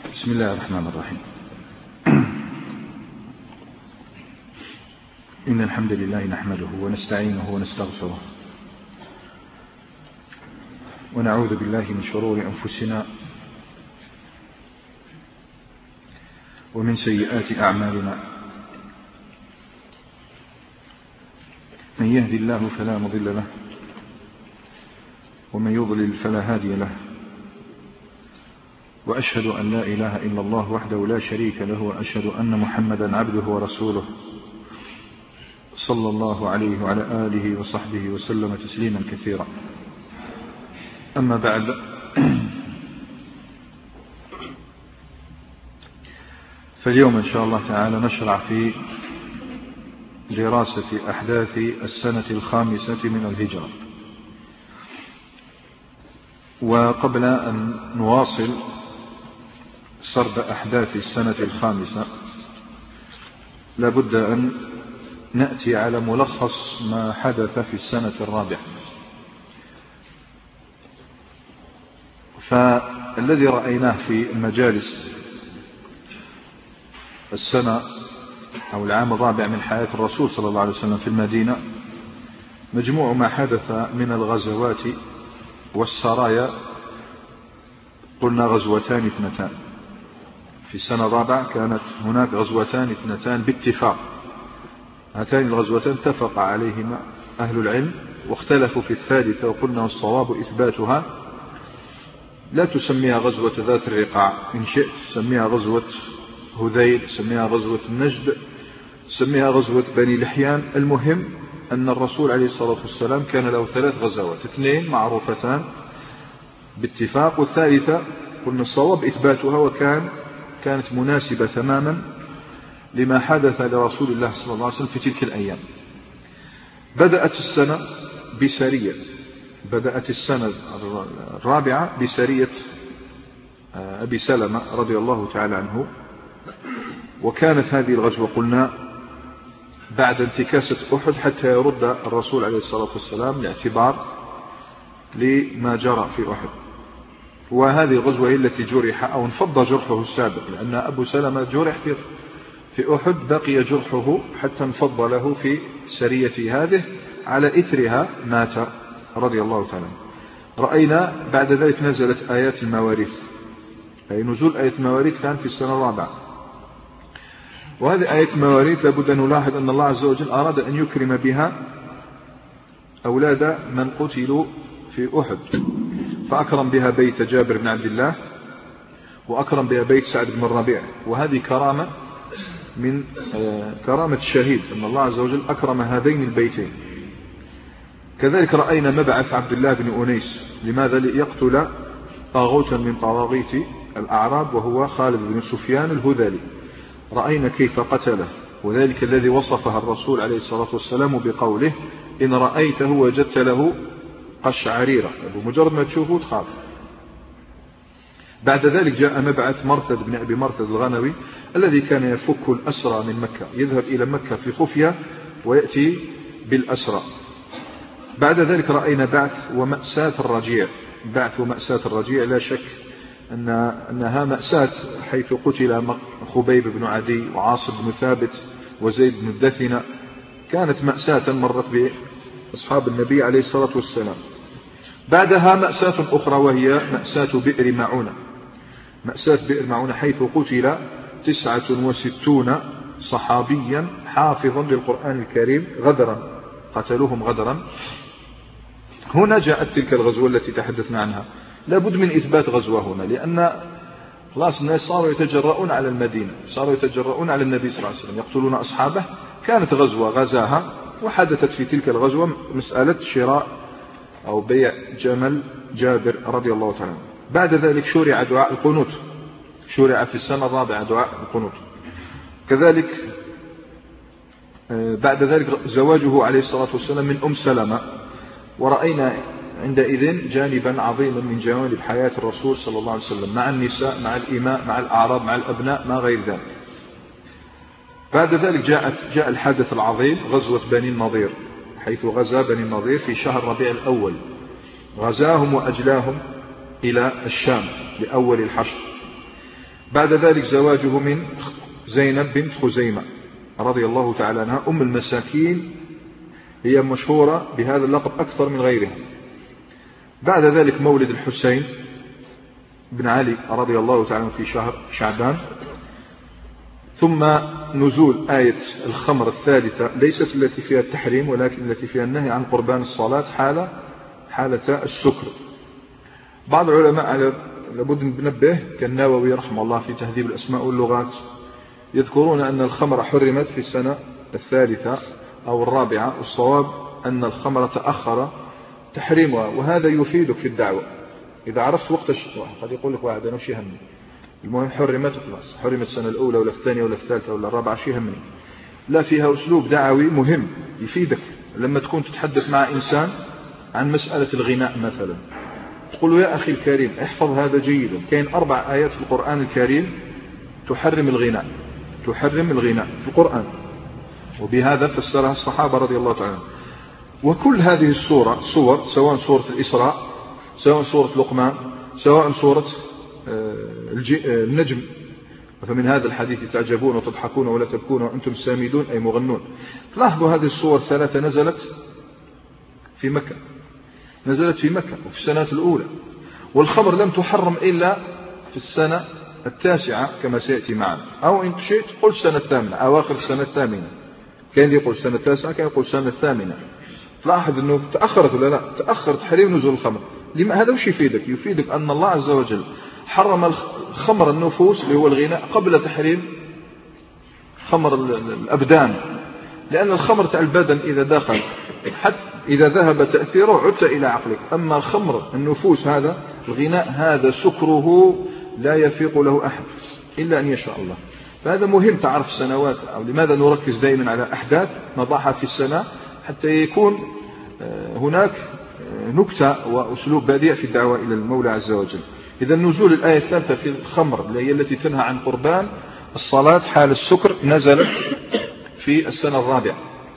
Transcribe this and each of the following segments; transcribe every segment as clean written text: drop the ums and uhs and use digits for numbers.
بسم الله الرحمن الرحيم. إن الحمد لله نحمده ونستعينه ونستغفره ونعوذ بالله من شرور أنفسنا ومن سيئات أعمالنا. من يهدي الله فلا مضل له ومن يضلل فلا هادي له، وأشهد أن لا إله إلا الله وحده لا شريك له، وأشهد أن محمدا عبده ورسوله صلى الله عليه وعلى آله وصحبه وسلم تسليما كثيرا. أما بعد، فاليوم إن شاء الله تعالى نشرع في دراسة أحداث السنة الخامسة من الهجرة. وقبل أن نواصل سرد أحداث السنة الخامسة لابد أن نأتي على ملخص ما حدث في السنة الرابعة. فالذي رأيناه في المجالس السنة أو العام الرابع من حياة الرسول صلى الله عليه وسلم في المدينة مجموع ما حدث من الغزوات والسرايا. قلنا غزوتان اثنتان في السنة الرابعة، كانت هناك غزوتان اثنتان باتفاق. هاتان الغزوتان اتفق عليهما أهل العلم واختلفوا في الثالثة، وقلنا الصواب إثباتها. لا تسميها غزوة ذات الرقاع، إن شئت سميها غزوة هذيل، سميها غزوة النجد، سميها غزوة بني لحيان. المهم أن الرسول عليه الصلاة والسلام كان له 3 غزوات، 2 معروفتان باتفاق، والثالثة قلنا الصواب إثباتها، كانت مناسبة تماما لما حدث لرسول الله صلى الله عليه وسلم في تلك الأيام. بدأت السنة بسرية، بدأت السنة الرابعة بسرية أبي سلمة رضي الله تعالى عنه. وكانت هذه الغزوة قلنا بعد انتكاسة أحد حتى يرد الرسول عليه الصلاة والسلام لاعتبار لما جرى في أحد. وهذه الغزوة هي التي جرح أو انفض جرحه السابق، لأن أبو سلمة جرح في أحد، بقي جرحه حتى انفض له في سرية هذه، على إثرها مات رضي الله تعالى. رأينا بعد ذلك نزلت آيات المواريث، أي نزول آيات المواريث كان في السنة الرابعة. وهذه آيات المواريث لابد أن نلاحظ أن الله عز وجل أراد أن يكرم بها أولاد من قتلوا في أحد، فأكرم بها بيت جابر بن عبد الله، وأكرم بها بيت سعد بن الربيع. وهذه كرامة من كرامة الشهيد، أن الله عز وجل أكرم هذين البيتين. كذلك رأينا مبعث عبد الله بن أنيس، لماذا؟ ليقتل طاغوتا من طواغيت الأعراب وهو خالد بن سفيان الهذلي. رأينا كيف قتله، وذلك الذي وصفها الرسول عليه الصلاة والسلام بقوله: إن رأيته وجدت له قشعريرة، بمجرد ما تشوفه تخاف. بعد ذلك جاء مبعث مرثد بن أبي مرثد الغنوي، الذي كان يفك الأسرى من مكة، يذهب إلى مكة في خفية ويأتي بالأسرى. بعد ذلك رأينا بعث ومأساة الرجيع. بعث ومأساة الرجيع لا شك أنها مأساة، حيث قتل خبيب بن عدي وعاصم بن ثابت وزيد بن الدثنة. كانت مأساة مرت بأصحاب النبي عليه الصلاة والسلام. بعدها مأساة أخرى، وهي مأساة بئر معونة. مأساة بئر معونة حيث قتل 69 صحابيا حافظا للقرآن الكريم غدرا، قتلوهم غدرا. هنا جاءت تلك الغزوة التي تحدثنا عنها. لابد من إثبات غزوة هنا، لأن خلاص الناس صاروا يتجرؤون على المدينة، صاروا يتجرؤون على النبي صلى الله عليه وسلم، يقتلون أصحابه. كانت غزوة غزاها، وحدثت في تلك الغزوة مسألة شراء أو بيع جمل جابر رضي الله تعالى. بعد ذلك شرع دعاء القنوت، شرع في السنة الرابعة دعاء القنوت. كذلك بعد ذلك زواجه عليه الصلاة والسلام من أم سلمة. ورأينا عندئذ جانبا عظيما من جوانب حياة الرسول صلى الله عليه وسلم، مع النساء، مع الإماء، مع الأعراب، مع الأبناء، ما غير ذلك. بعد ذلك جاء الحدث العظيم، غزوة بني النضير، حيث غزا بني النضير في شهر ربيع الأول، غزاهم وأجلاهم إلى الشام لأول الحشر. بعد ذلك زواجه من زينب بنت خزيمة رضي الله تعالى عنها أم المساكين، هي مشهورة بهذا اللقب أكثر من غيرها. بعد ذلك مولد الحسين بن علي رضي الله تعالى عنه في شهر شعبان. ثم نزول آية الخمر الثالثة، ليست التي فيها التحريم ولكن التي فيها النهي عن قربان الصلاة حالة السكر. بعض العلماء لابد من ننبه كالنووي رحمه الله في تهذيب الأسماء واللغات يذكرون أن الخمر حرمت في السنة الثالثة أو الرابعة، والصواب أن الخمر تأخر تحريمها، وهذا يفيدك في الدعوة. إذا عرفت وقت قد يقول لك واحد أنا وش يهمني، المهم حرمت خلاص، حرمت السنة الأولى ولا الثانية ولا الثالثة ولا الرابعة شي يهمني. لا، فيها أسلوب دعوي مهم يفيدك. لما تكون تتحدث مع إنسان عن مسألة الغناء مثلا، تقول له يا أخي الكريم احفظ هذا جيدا، كاين 4 آيات في القرآن الكريم تحرم الغناء في القرآن، وبهذا فسرها الصحابة رضي الله تعالى. وكل هذه الصور سواء سورة الإسراء، سواء سورة لقمان، سواء سورة النجم، فمن هذا الحديث تعجبون وتضحكون ولا تبكون وأنتم سامدون أي مغنون. تلاحظوا هذه الصور 3 نزلت في مكة وفي السنوات الأولى، والخمر لم تحرم إلا في السنة 9 كما سيأتي معنا، أو إن شئت قل سنة 8 أواخر السنة 8. كان يقول سنة 9، كان يقول سنة 8. تلاحظ أنه تأخرت ولا لا؟ تأخر تحريم نزول الخمر. هذا وش يفيدك أن الله عز وجل حرم خمر النفوس اللي هو الغناء قبل تحريم خمر الأبدان، لأن الخمر تاع البدن إذا دخل حتى إذا ذهب تأثيره عدت إلى عقلك. أما خمر النفوس هذا الغناء هذا سكره لا يفيق له أحد إلا أن يشاء الله. فهذا مهم تعرف السنوات، أو لماذا نركز دائما على أحداث نضعها في السنة حتى يكون هناك نكتة وأسلوب بديع في الدعوة إلى المولى عز وجل. إذا نزول الآية الثالثة في الخمر اللي هي التي تنهى عن قربان الصلاة حال السكر نزلت في السنة الرابعة.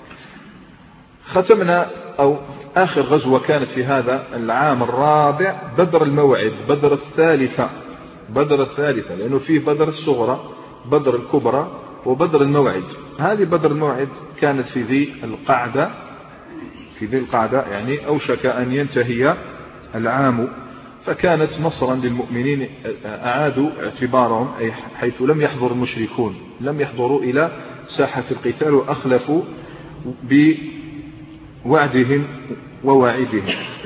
ختمنا أو آخر غزوة كانت في هذا العام الرابع بدر الموعد، بدر الثالثة، لأنه فيه بدر الصغرى، بدر الكبرى، وبدر الموعد. هذه بدر الموعد كانت في ذي القعدة، يعني أوشك أن ينتهي العام، فكانت نصرا للمؤمنين. أعادوا اعتبارهم، أي حيث لم يحضر المشركون، لم يحضروا إلى ساحة القتال، وأخلفوا بوعدهم وواعدهم.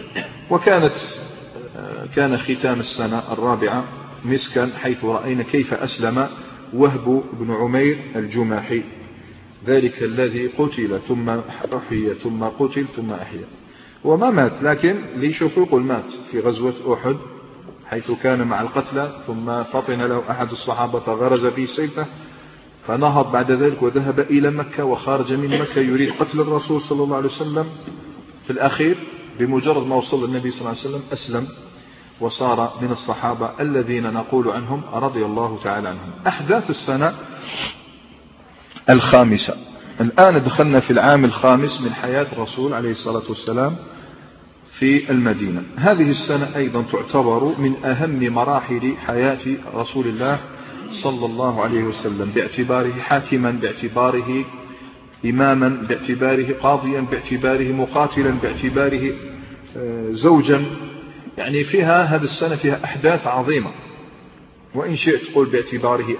كان ختام السنة الرابعة مسكا، حيث رأينا كيف أسلم وهب بن عمير الجماحي، ذلك الذي قتل ثم أحيي ثم قتل ثم أحيا، وما مات، لكن ليشوفوا يقول مات في غزوة أحد حيث كان مع القتلى، ثم فطن له أحد الصحابة فغرز به سيفه، فنهض بعد ذلك وذهب إلى مكة، وخارج من مكة يريد قتل الرسول صلى الله عليه وسلم. في الأخير بمجرد ما وصل النبي صلى الله عليه وسلم أسلم وصار من الصحابة الذين نقول عنهم رضي الله تعالى عنهم. أحداث السنة الخامسة. الآن دخلنا في العام الخامس من حياة الرسول عليه الصلاة والسلام في المدينة. هذه السنة أيضا تعتبر من أهم مراحل حياة رسول الله صلى الله عليه وسلم، باعتباره حاكما، باعتباره إماما، باعتباره قاضيا، باعتباره مقاتلا، باعتباره زوجا. يعني فيها هذه السنة فيها أحداث عظيمة، وإن شئت تقول باعتباره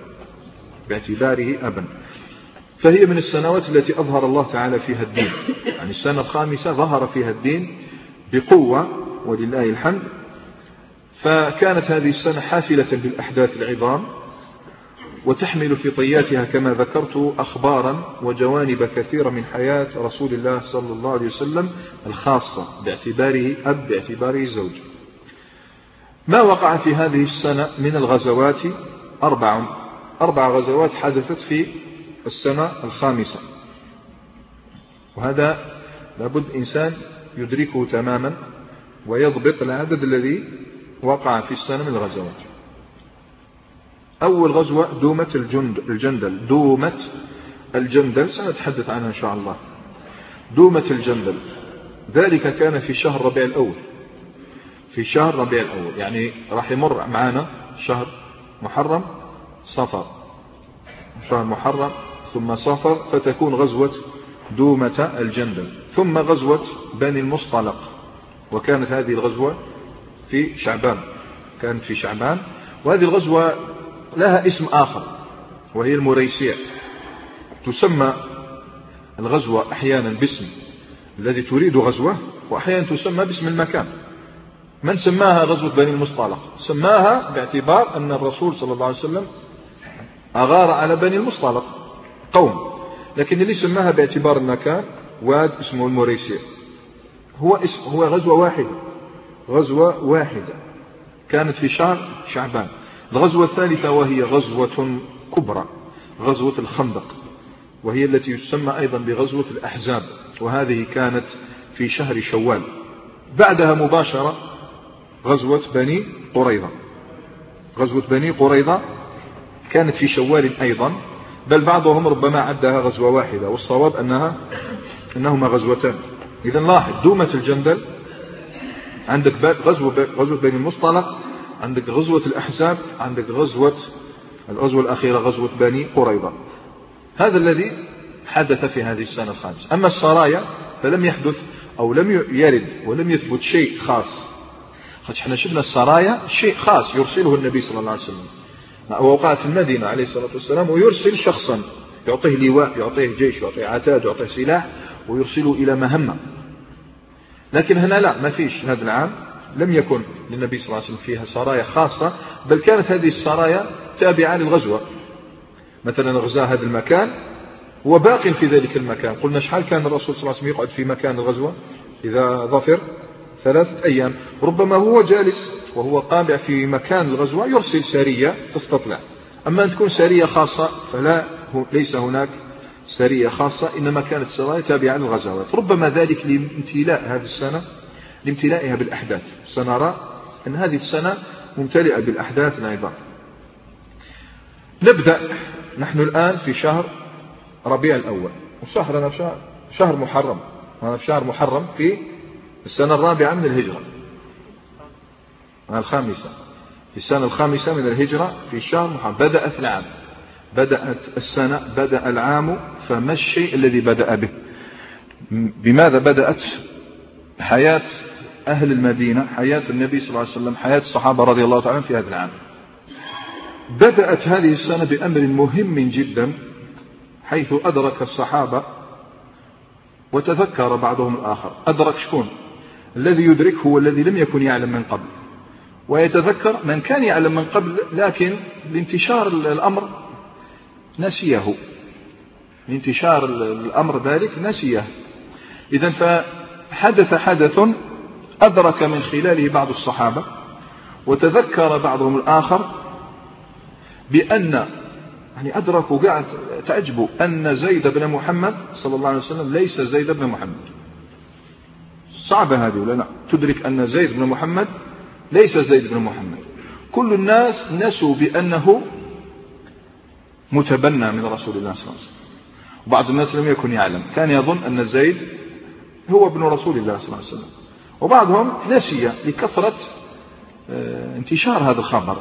أبا. فهي من السنوات التي أظهر الله تعالى فيها الدين. يعني السنة الخامسة ظهر فيها الدين بقوة ولله الحمد. فكانت هذه السنة حافلة بالأحداث العظام، وتحمل في طياتها كما ذكرت أخبارا وجوانب كثيرة من حياة رسول الله صلى الله عليه وسلم الخاصة، باعتباره أب، باعتباره زوج. ما وقع في هذه السنة من الغزوات 4 غزوات حدثت في السنة الخامسة، وهذا لابد إنسان يدركه تماما ويضبط العدد الذي وقع في السنة من الغزوات. أول غزوة دومة الجندل سنتحدث عنها إن شاء الله. دومة الجندل ذلك كان في شهر ربيع الأول، يعني راح يمر معنا شهر محرم صفر، شهر محرم ثم صفر، فتكون غزوة دومة الجندل، ثم غزوة بني المصطلق، وكانت هذه الغزوة في شعبان، كانت في شعبان. وهذه الغزوة لها اسم آخر وهي المريسيع. تسمى الغزوة أحيانا باسم الذي تريد غزوة، وأحيانا تسمى باسم المكان. من سماها غزوة بني المصطلق؟ سماها باعتبار أن الرسول صلى الله عليه وسلم أغار على بني المصطلق قوم، لكن اللي سماها باعتبار المكان واد اسمه المريسيع. هو غزوة واحدة، غزوة واحدة كانت في شهر شعبان. الغزوة الثالثة وهي غزوة كبرى، غزوة الخندق، وهي التي تسمى أيضا بغزوة الأحزاب، وهذه كانت في شهر شوال. بعدها مباشرة غزوة بني قريظة. غزوة بني قريظة كانت في شوال أيضا، بل بعضهم ربما عدها غزوة واحدة، والصواب أنهما غزوتان. إذا لاحظ دومة الجندل، عندك غزوة بني المصطلق، عندك غزوة الأحزاب، عندك الغزوة الأخيرة غزوة بني قريظة. هذا الذي حدث في هذه السنة الخامسة. أما السرايا فلم يحدث أو لم يرد ولم يثبت شيء خاص. احنا شفنا السرايا شيء خاص يرسله النبي صلى الله عليه وسلم، ووقع في المدينة عليه الصلاة والسلام، ويرسل شخصا يعطيه لواء، يعطيه جيش، يعطيه عتاد، يعطيه سلاح، ويرسله إلى مهمة. لكن هنا لا، ما فيش. هذا العام لم يكن للنبي صلى الله عليه وسلم فيها سرايا خاصة، بل كانت هذه السرايا تابعة للغزوة. مثلا غزا هذا المكان وباق في ذلك المكان. قلنا شحال كان الرسول صلى الله عليه وسلم يقعد في مكان الغزوة إذا ظفر؟ 3 أيام. ربما هو جالس وهو قابع في مكان الغزوة يرسل سرية تستطلع. أما أن تكون سرية خاصة ليس هناك سرية خاصة، إنما كانت سرايا تابعة للغزوات. ربما ذلك لامتلاء هذه السنة، لامتلائها بالأحداث. سنرى أن هذه السنة ممتلئة بالأحداث أيضا. نبدأ نحن الآن في شهر ربيع الأول، وشهرنا شهر محرم. هذا في شهر محرم في السنة الرابعة من الهجرة، الخامسة، في السنة الخامسة من الهجرة في شهر محرم. بدأت العام، بدأت السنة، بدأ العام. فما الشيء الذي بدأ به؟ بماذا بدأت حياة أهل المدينة، حياة النبي صلى الله عليه وسلم، حياة الصحابة رضي الله تعالى في هذا العام؟ بدأت هذه السنة بأمر مهم جدا، حيث أدرك الصحابة وتذكر بعضهم الآخر. أدرك شكون؟ الذي يدرك هو الذي لم يكن يعلم من قبل، ويتذكر من كان يعلم من قبل لكن لانتشار الأمر نسيه، لانتشار الأمر ذلك نسيه. إذن فحدث حدث أدرك من خلاله بعض الصحابة، وتذكر بعضهم الآخر بأن أدركوا قاعد تعجبوا أن زيد بن محمد صلى الله عليه وسلم ليس زيد بن محمد. صعبة هذه ولا لا؟ تدرك أن زيد بن محمد ليس زيد بن محمد. كل الناس نسوا بأنه متبنى من رسول الله صلى الله عليه وسلم، وبعض الناس لم يكن يعلم، كان يظن أن زيد هو ابن رسول الله صلى الله عليه وسلم، وبعضهم نسي لكثرة انتشار هذا الخبر.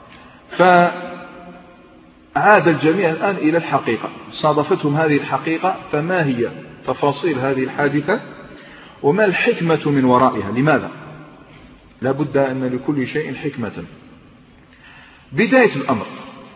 فعاد الجميع الآن إلى الحقيقة، صادفتهم هذه الحقيقة. فما هي تفاصيل هذه الحادثة وما الحكمة من ورائها؟ لماذا؟ لا بد أن لكل شيء حكمة. بداية الأمر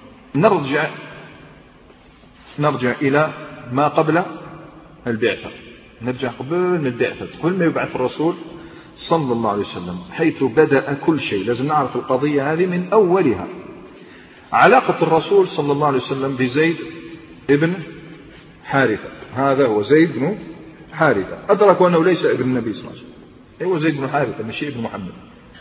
نرجع إلى ما قبل البعثة، نرجع قبل البعثة، قبل ما يبعث الرسول صلى الله عليه وسلم، حيث بدأ كل شيء. لازم نعرف القضية هذه من أولها. علاقة الرسول صلى الله عليه وسلم بزيد ابن حارثة، هذا هو زيد بن حارثة. أدركوا أنه ليس ابن النبي صلى الله عليه وسلم، هو زيد بن حارثة مش ابن محمد.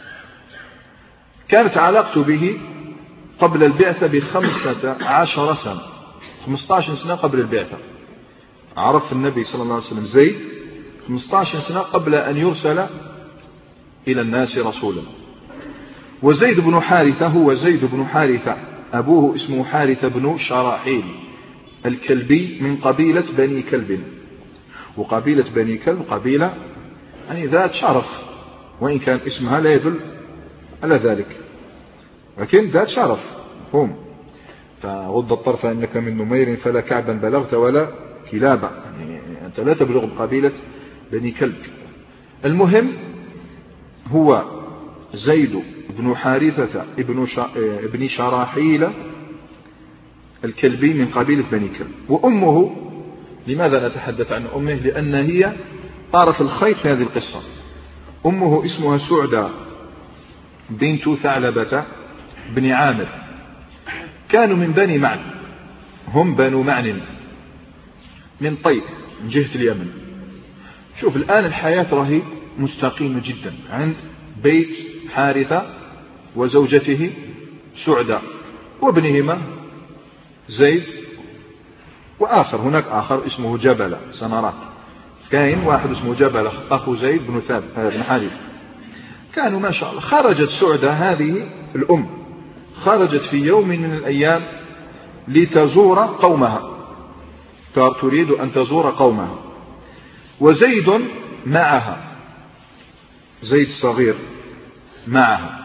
كانت علاقته به قبل البعثة ب15 سنة، 15 سنة قبل البعثة. عرف النبي صلى الله عليه وسلم زيد 15 سنة قبل أن يرسل إلى الناس رسولا. وزيد بن حارثة هو زيد بن حارثة، أبوه اسمه حارثة بن شراحيل الكلبي من قبيلة بني كلب. وقبيلة بني كلب قبيلة ذات شرف، وإن كان اسمها لا يدل على ذلك، لكن ذات شرف. هم. فغض الطرف إنك من نمير فلا كعبا بلغت ولا كلابا، يعني أنت لا تبلغ بقبيلة بني كلب. المهم هو زيد بن حارثة ابن شراحيل الكلبي من قبيلة بني كلب. وأمه، لماذا نتحدث عن أمه؟ لأن هي طرف الخيط في هذه القصة. أمه اسمها سعدة بنت ثعلبة بن عامر، كانوا من بني معن، هم بنو معن من طيب من جهة اليمن. شوف الآن الحياة راهي مستقيمة جدا عند بيت حارثة وزوجته سعدة وابنهما زيد، وآخر هناك آخر اسمه جبل، سنراه كاين واحد اسمه جبل أخو زيد بن حارثة. كانوا ما شاء الله. خرجت سعدة هذه الأم، خرجت في يوم من الأيام لتزور قومها، تريد أن تزور قومها، وزيد معها، زيد الصغير معها.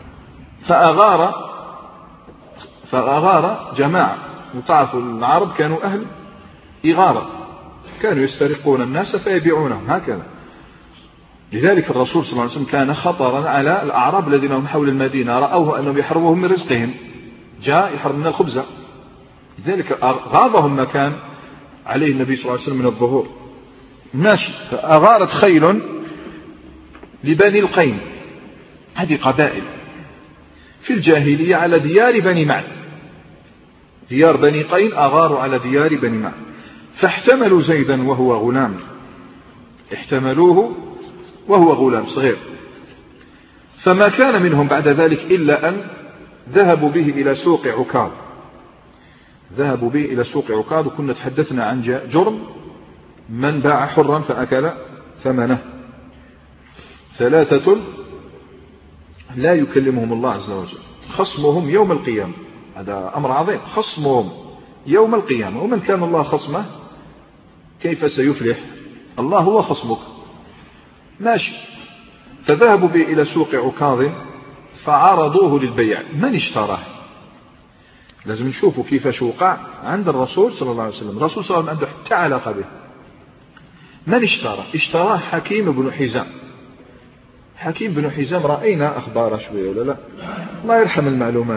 فأغار جماعة، وتعرفوا العرب كانوا أهل إغارة، كانوا يسترقون الناس فيبيعونهم هكذا. لذلك الرسول صلى الله عليه وسلم كان خطرا على الأعراب الذين هم حول المدينة، رأوه أنهم يحرموهم من رزقهم، جاء يحرم من الخبز، لذلك غاضهم ما كان عليه النبي صلى الله عليه وسلم من الظهور. ماشي. فأغارت خيل لبني القين، هذه قبائل في الجاهلية على ديار بني معن، ديار بني قين أغاروا على ديار بني معن، فاحتملوا زيدا وهو غلام، احتملوه وهو غلام صغير. فما كان منهم بعد ذلك إلا أن ذهبوا به إلى سوق عكاظ، ذهبوا به إلى سوق عكاظ. وكنا تحدثنا عن جرم من باع حرا فأكل ثمنه، 3 لا يكلمهم الله عز وجل، خصمهم يوم القيامة، هذا أمر عظيم، خصمهم يوم القيامة. ومن كان الله خصمه كيف سيفلح؟ الله هو خصمك. ماشي. فذهبوا به إلى سوق عكاظ فعرضوه للبيع. من اشتراه؟ لازم نشوفوا كيف وقع عند الرسول صلى الله عليه وسلم. الرسول صلى الله عليه وسلم عنده حتى علاقة به. من اشتراه؟ اشتراه حكيم بن حزام. حكيم بن حزام رأينا أخباره شوية ولا لا؟ الله يرحم المعلومات.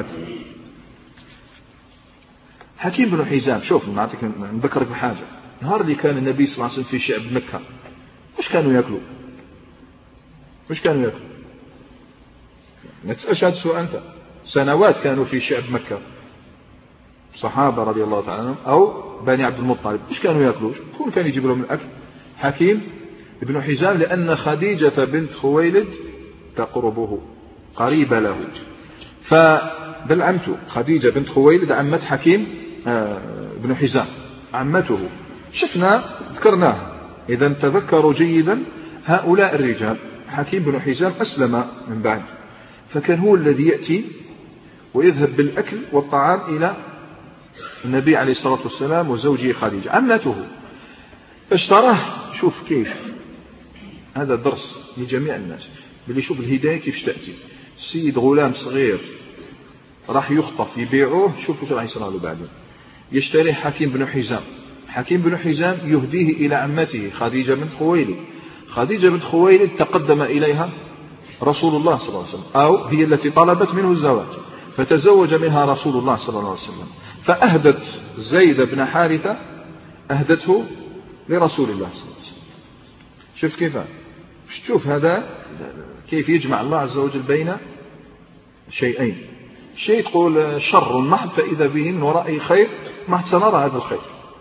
حكيم بن حزام، شوف نعطيك نذكرك بحاجة. نهار اللي كان النبي صلى الله عليه وسلم في شعب مكة، وش كانوا يأكلوا؟ وش كانوا يأكلوا؟ ما تسألش هذا السؤال أنت. سنوات كانوا في شعب مكة صحابة رضي الله تعالى عنهم أو بني عبد المطلب، وش كانوا يأكلوا؟ كل كان يجيب لهم الأكل حكيم ابن حزام، لأن خديجة بنت خويلد تقربه، قريبة له. فبل عمته خديجة بنت خويلد عمت حكيم ابن حزام، عمته. شفنا ذكرناه. إذا تذكروا جيدا هؤلاء الرجال. حكيم بن حزام أسلم من بعد، فكان هو الذي يأتي ويذهب بالأكل والطعام إلى النبي عليه الصلاة والسلام وزوجه خديجة عمته. اشتراه. شوف كيف هذا درس لجميع الناس، باللي يشوف الهداية كيف تأتي. سيد غلام صغير راح يخطف يبيعوه، شوفوا شو راح يصير له بعدين. يشتري حكيم بن حزام، حكيم بن حزام يهديه إلى عمته خديجة بنت خويلد. خديجة بنت خويلد تقدم إليها رسول الله صلى الله عليه وسلم، أو هي التي طلبت منه الزواج، فتزوج منها رسول الله صلى الله عليه وسلم. فأهدت زيد بن حارثة، أهدته لرسول الله صلى الله عليه وسلم. شوف كيف، شوف هذا كيف يجمع الله عز وجل بين شيئين. شيء تقول شر محض فإذا به من وراء خير محض، سنرى هذا الخير.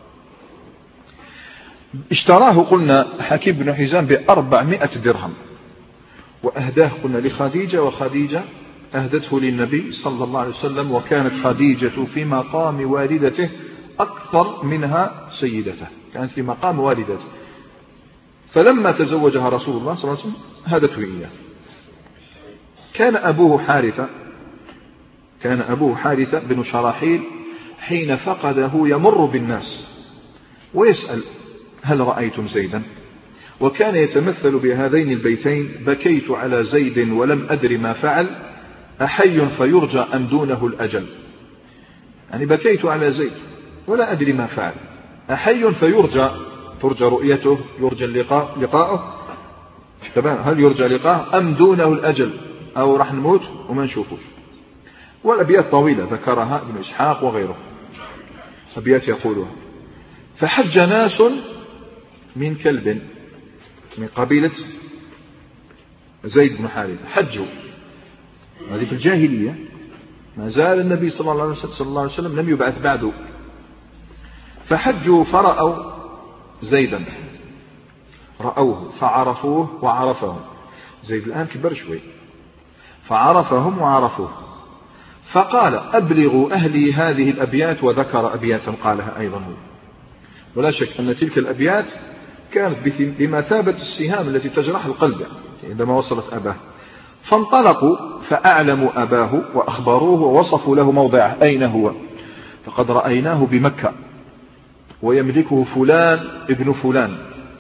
اشتراه قلنا حكيم بن حزام ب400 درهم، وأهداه قلنا لخديجة، وخديجة أهدته للنبي صلى الله عليه وسلم. وكانت خديجة في مقام والدته أكثر منها سيدته، كانت في مقام والدته. فلما تزوجها رسول الله صلى الله عليه وسلم هدته إياه. كان أبوه حارثة بن شراحيل حين فقده يمر بالناس ويسأل: هل رأيتم زيدا؟ وكان يتمثل بهذين البيتين: بكيت على زيد ولم أدر ما فعل، أحي فيرجى أم دونه الأجل. يعني بكيت على زيد ولا أدري ما فعل، أحي فيرجى ترجى رؤيته، يرجى لقاءه، هل يرجى لقاءه أم دونه الأجل أو راح نموت وما نشوفوش. والأبيات طويلة ذكرها ابن إسحاق وغيره، أبيات يقولها: فحج ناس من كلب، من قبيلة زيد بن حارثة، حجوا، هذه في الجاهلية، ما زال النبي صلى الله عليه وسلم لم يبعث بعده، فحجوا فرأوا زيدا، رأوه فعرفوه وعرفهم، زيد الآن كبر شوي، فعرفهم وعرفوه، فقال: أبلغوا أهلي هذه الأبيات، وذكر أبياتا قالها أيضا هو. ولا شك أن تلك الأبيات كانت بمثابة السهام التي تجرح القلب عندما وصلت أباه. فانطلقوا فأعلموا أباه وأخبروه ووصفوا له موضعه أين هو، فقد رأيناه بمكة ويملكه فلان ابن فلان.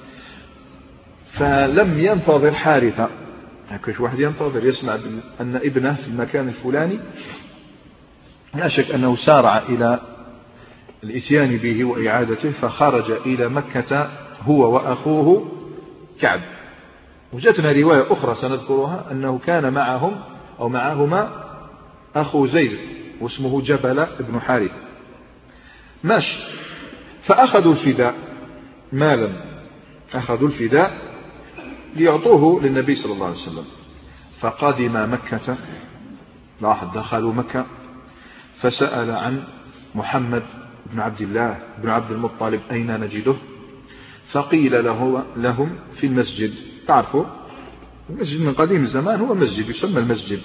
فلم ينتظر حارثة، كيف واحد ينتظر يسمع أن ابنه في المكان الفلاني، لا شك أنه سارع إلى الاتيان به وإعادته، فخرج إلى مكة هو وأخوه كعب. وجدنا رواية أخرى سنذكرها أنه كان معهم أو معهما أخو زيد واسمه جبل بن حارثة، ماشي. فأخذوا الفداء مالا، أخذوا الفداء ليعطوه للنبي صلى الله عليه وسلم. فقدم مكة، لاحظ دخلوا مكة، فسأل عن محمد بن عبد الله بن عبد المطلب أين نجده، فقيل لهم في المسجد. تعرفوا المسجد من قديم الزمان هو مسجد يسمى المسجد.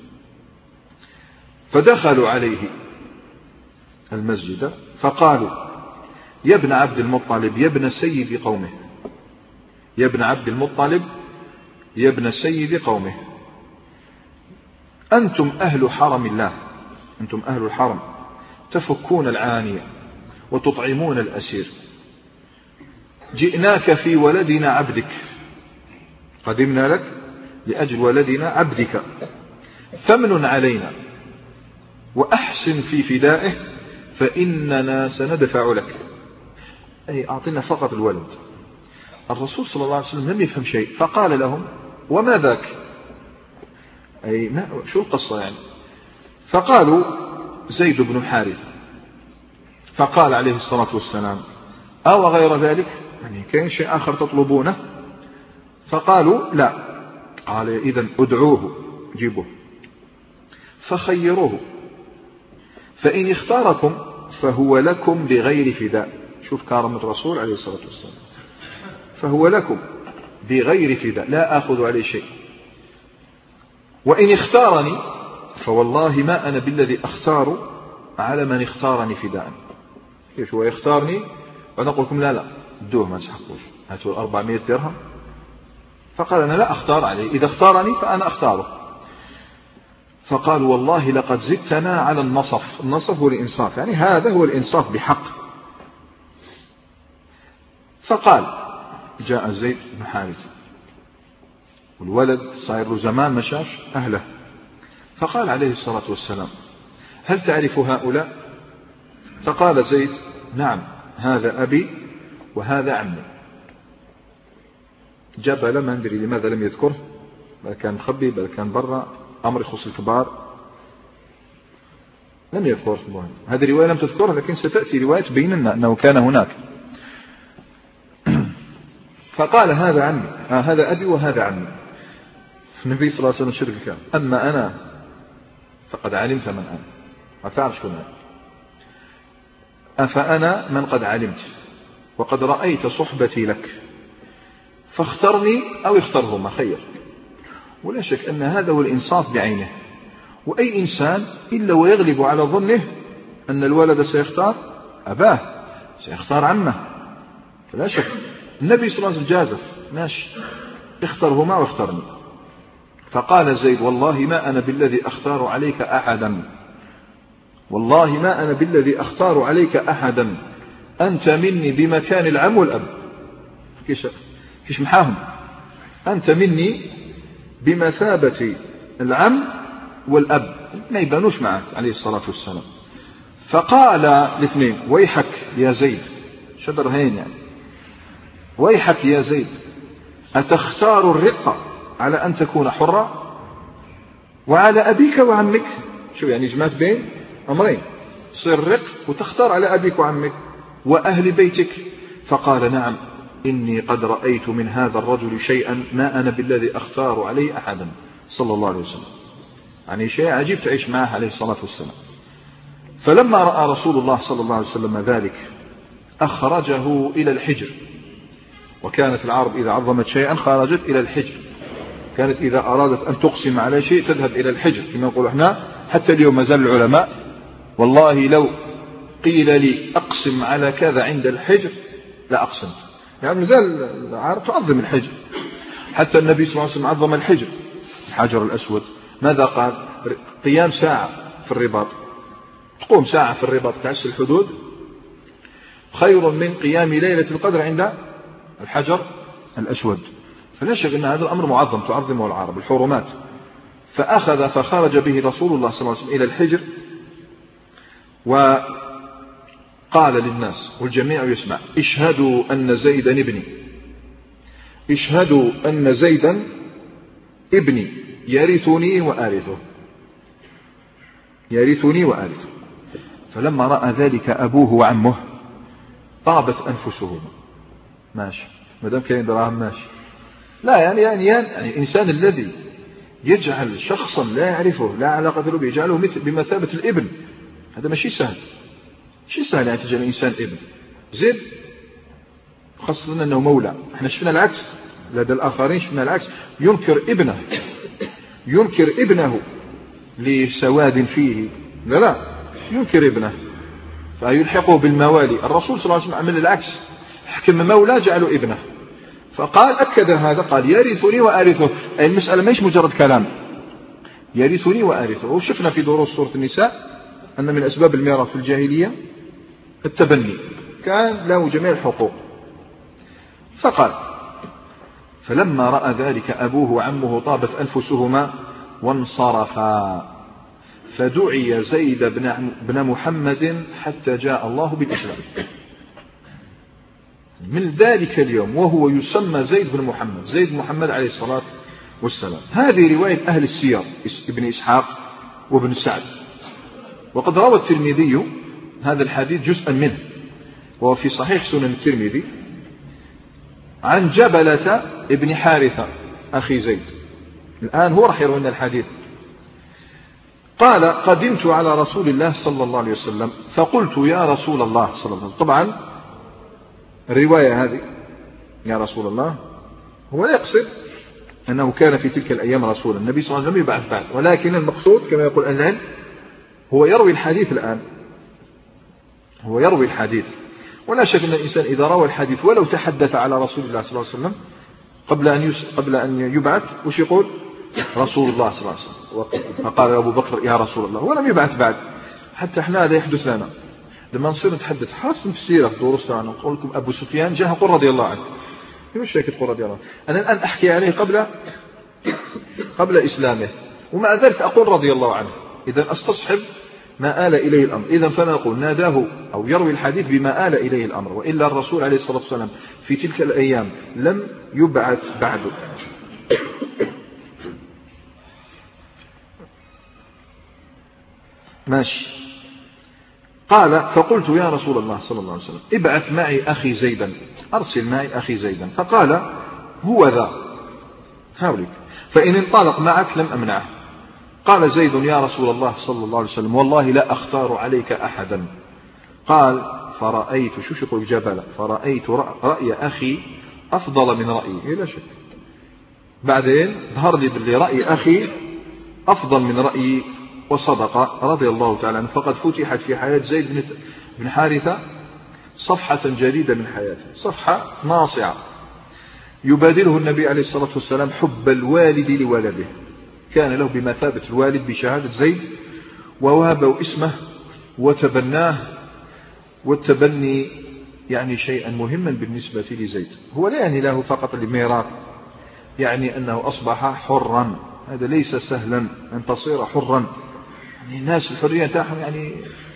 فدخلوا عليه المسجد فقالوا: يا ابن عبد المطلب يا ابن سيد قومه، يا ابن عبد المطلب يا ابن سيد قومه، أنتم أهل حرم الله، أنتم أهل الحرم، تفكون العانية وتطعمون الأسير، جئناك في ولدنا عبدك، قدمنا لك لأجل ولدنا عبدك، فمن علينا وأحسن في فدائه فإننا سندفع لك. أي أعطينا فقط الولد. الرسول صلى الله عليه وسلم لم يفهم شيء، فقال لهم: وما ذاك؟ أي شو القصة يعني؟ فقالوا: زيد بن حارثة. فقال عليه الصلاة والسلام: أو غير ذلك، يعني كان شيء آخر تطلبونه؟ فقالوا: لا. قال: إذن ادعوه، جيبوه، فخيروه، فإن اختاركم فهو لكم بغير فداء. شوف كرم الرسول عليه الصلاة والسلام، فهو لكم بغير فداء، لا أخذ عليه شيء. وإن اختارني فوالله ما أنا بالذي أختار على من اختارني فداء. كيف هو يختارني ونقول لكم لا ادوه ما تحقوش، هاتوا 400 درهم. فقال: أنا لا أختار عليه، إذا اختارني فأنا أختاره. فقال: والله لقد زدتنا على النصف. النصف هو الإنصاف، يعني هذا هو الإنصاف بحق. فقال: جاء زيد بن حارثة والولد صاير له زمان ما شاف أهله، فقال عليه الصلاة والسلام: هل تعرف هؤلاء؟ فقال زيد: نعم، هذا أبي وهذا عمي. جبل ما ندري لماذا لم يذكره، بل كان مخبي بل كان برا، أمر يخص الكبار، لم يذكر. هذه الرواية لم تذكرها، لكن ستأتي رواية تبين لنا أنه كان هناك. فقال: هذا عمي، هذا أبي وهذا عمي. النبي صلى الله عليه وسلم شرك الكلام: أما أنا فقد علمت من أنا، ما تعرف شكون أنا، أفأنا من قد علمت وقد رأيت صحبتي لك، فاخترني أو اخترهما، خير. ولا شك أن هذا هو الإنصاف بعينه. وأي إنسان إلا ويغلب على ظنه أن الولد سيختار أباه، سيختار عمه، فلا شك. النبي صلى الله عليه وسلم جازف: ماشي، اخترهما واخترني. فقال زيد: والله ما أنا بالذي أختار عليك أحدا، والله ما أنا بالذي أختار عليك أحدا، أنت مني بمكان العم والأب. كيش محاهم، أنت مني بمثابة العم والأب، ما يبانوش معك عليه الصلاة والسلام. فقال الاثنين: ويحك يا زيد، شدر هين يعني، ويحك يا زيد، أتختار الرقة على أن تكون حرة وعلى أبيك وعمك؟ شو يعني جمعت بين أمرين، تصير رق وتختار على أبيك وعمك وأهل بيتك. فقال: نعم، إني قد رأيت من هذا الرجل شيئا ما أنا بالذي أختار عليه أحدا صلى الله عليه وسلم. يعني شيء عجيب تعيش معه عليه الصلاة والسلام. فلما رأى رسول الله صلى الله عليه وسلم ذلك أخرجه إلى الحجر. وكانت العرب إذا عظمت شيئا خرجت إلى الحجر، كانت إذا أرادت أن تقسم على شيء تذهب إلى الحجر كما نقول احنا. حتى اليوم ما زال العلماء: والله لو قيل لي أقسم على كذا عند الحجر لا أقسم. يعني ما زال العرب تعظم الحجر. حتى النبي صلى الله عليه وسلم عظم الحجر، الحجر الأسود. ماذا قال؟ قيام ساعة في الرباط، تقوم ساعة في الرباط تعس الحدود خير من قيام ليلة القدر عند الحجر الأسود. فلا شك أن هذا الأمر معظم تعظمه العرب، الحرمات. فأخذ فخرج به رسول الله صلى الله عليه وسلم إلى الحجر، وقال للناس والجميع يسمع: اشهدوا أن زيدا ابني، اشهدوا أن زيدا ابني يرثني وآرثه، يرثني وآرثه. فلما رأى ذلك أبوه وعمه طابت أنفسهم. ماشي، مدام كاين دراهم ماشي. لا يعني الإنسان الذي يجعل شخصا لا يعرفه لا علاقة له به يجعله بمثابة الابن، هذا ماشي سهل. شي سهل يعني تجعل الإنسان ابن. زيد خاصة أنه مولى. احنا شفنا العكس لدى الآخرين، شفنا العكس، ينكر ابنه لسواد فيه، لا ينكر ابنه فيلحقه بالموالي. الرسول صلى الله عليه وسلم عمل العكس، حكم مولى جعله ابنه. فقال أكد هذا، قال: يرثني وآرثه. أي المسألة مش مجرد كلام، يرثني وآرثه. وشفنا في دروس سورة النساء أن من أسباب الميراث في الجاهلية التبني، كان له جميع الحقوق. فقال: فلما رأى ذلك أبوه وعمه طابت أنفسهما وانصرفا، فدعي زيد بن محمد حتى جاء الله بالإسلام. من ذلك اليوم وهو يسمى زيد بن محمد، زيد بن محمد عليه الصلاة والسلام. هذه رواية أهل السير، ابن إسحاق وابن سعد. وقد روى الترمذي هذا الحديث جزءا منه، وهو في صحيح سنن الترمذي، عن جبلة ابن حارثة أخي زيد. الآن هو راح يروي لنا الحديث. قال: قدمت على رسول الله صلى الله عليه وسلم فقلت: يا رسول الله صلى الله عليه وسلم. طبعا الرواية هذه يا رسول الله هو لا يقصد أنه كان في تلك الأيام رسولا، النبي صلى الله عليه وسلم يبعث بعد، ولكن المقصود كما يقول العلم هو يروي الحديث الآن، هو يروي الحديث. ولا شك أن الإنسان إذا روى الحديث ولو تحدث على رسول الله صلى الله عليه وسلم قبل أن يبعث، وش يقول؟ رسول الله صلى الله عليه وسلم. فقال أبو بكر: يا رسول الله، ولم يبعث بعد. حتى احنا هذا يحدث لنا لما نصير نتحدث، خاصة في السيرة في دروس تاعنا، نقول لكم أبو سفيان جاء قل رضي الله عنه. مش هيك تقول رضي الله عنه، أنا الآن أحكي عليه قبل إسلامه، ومع ذلك أقول رضي الله عنه. إذا أستصحب ما آل إليه الأمر. إذا فلا نقول ناداه أو يروي الحديث بما آل إليه الأمر، وإلا الرسول عليه الصلاة والسلام في تلك الأيام لم يبعث بعد. ماشي. قال: فقلت: يا رسول الله صلى الله عليه وسلم، ابعث معي أخي زيدا، أرسل معي أخي زيدا. فقال: هو ذا، هاولك، فإن انطلق معك لم أمنعه. قال زيد: يا رسول الله صلى الله عليه وسلم، والله لا أختار عليك أحدا. قال: فرأيت، شو يقول جبل، فرأيت رأي أخي أفضل من رأيي. لا شك بعدين ظهر لي باللي رأي أخي أفضل من رأيي، وصدق رضي الله تعالى عنه. فقد فتحت في حياة زيد بن حارثة صفحة جديدة من حياته، صفحة ناصعة يبادله النبي عليه الصلاة والسلام حب الوالد لولده. كان له بمثابة الوالد بشهادة زيد، ووهبه اسمه وتبناه. والتبني يعني شيئا مهما بالنسبة لزيد، هو لا يعني له فقط الميراث، يعني أنه أصبح حرا. هذا ليس سهلا أن تصير حرا. يعني الناس الحرية تاعهم يعني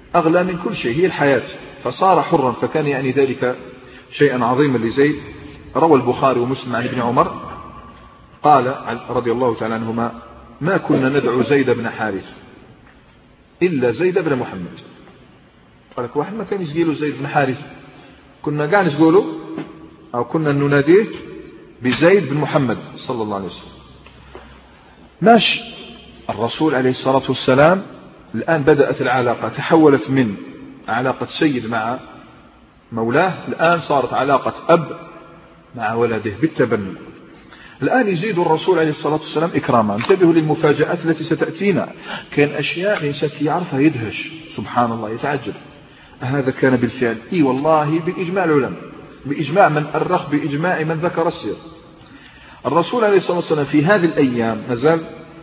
أغلى من كل شيء، هي الحياة، فصار حرا، فكان يعني ذلك شيئا عظيما لزيد. روى البخاري ومسلم عن ابن عمر قال رضي الله تعالى عنهما: ما كنا ندعو زيد بن حارثة إلا زيد بن محمد. قال لك واحد ما كان يسقيله زيد بن حارثة، كنا قاعد نسقوله أو كنا نناديه بزيد بن محمد صلى الله عليه وسلم. ماشي، الرسول عليه الصلاة والسلام الآن بدأت العلاقة، تحولت من علاقة سيد مع مولاه، الآن صارت علاقة أب مع ولده بالتبني. الآن يزيد الرسول عليه الصلاة والسلام إكراما. انتبهوا للمفاجآت التي ستأتينا. كان أشياء الإنسان يعرفها يدهش، سبحان الله، يتعجب، هذا كان بالفعل. إي والله بإجماع العلماء، بإجماع من أرخ، بإجماع من ذكر السير. الرسول عليه الصلاة والسلام في هذه الأيام نزال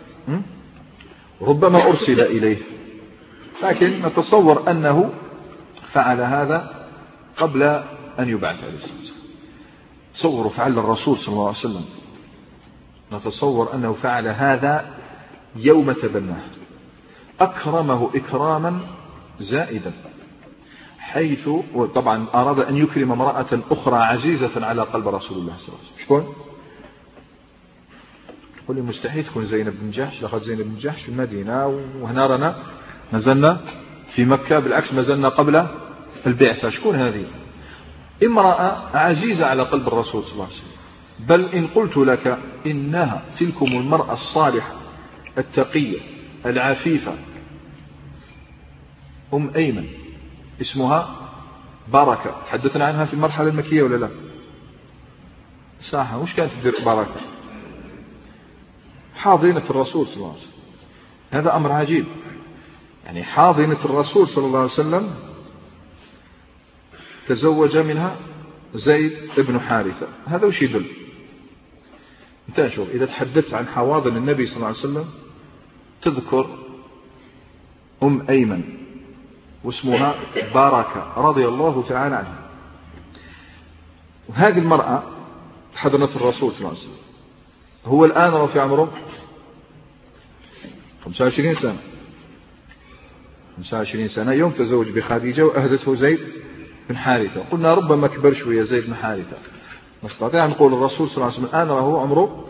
ربما أرسل إليه، لكن نتصور أنه فعل هذا قبل أن يبعث عليه الصلاة والسلام. تصوروا فعل الرسول صلى الله عليه وسلم، نتصور أنه فعل هذا يوم تبناه، أكرمه إكراما زائدا، حيث وطبعا أراد أن يكرم امرأة أخرى عزيزة على قلب رسول الله صلى الله عليه وسلم. شكون؟ تقول لي مستحيل تكون زينب بن جحش، لقد زينب بن جحش في المدينة، وهنا رانا نزلنا في مكة، بالعكس نزلنا قبل البعثة. شكون هذه؟ امرأة عزيزة على قلب الرسول صلى الله عليه وسلم. بل إن قلت لك إنها تلكم المرأة الصالحة التقية العفيفة أم أيمن، اسمها بركة، تحدثنا عنها في المرحلة المكية ولا لا؟ صح، وش كانت تدير بركة؟ حاضنة الرسول صلى الله عليه وسلم. هذا أمر عجيب، يعني حاضنة الرسول صلى الله عليه وسلم تزوج منها زيد بن حارثة. هذا وش يدل؟ انت شوف، إذا تحدثت عن حواضن النبي صلى الله عليه وسلم تذكر أم أيمن واسمها بركة رضي الله تعالى عنها. وهذه المرأة حضنت الرسول صلى الله عليه وسلم. هو الآن في عمره 25 سنة، 25 سنة يوم تزوج بخديجة وأهدته زيد بن حارثة. قلنا ربما كبر شوية زيد بن حارثة، نستطيع نقول الرسول صلى الله عليه وسلم الآن وهو عمره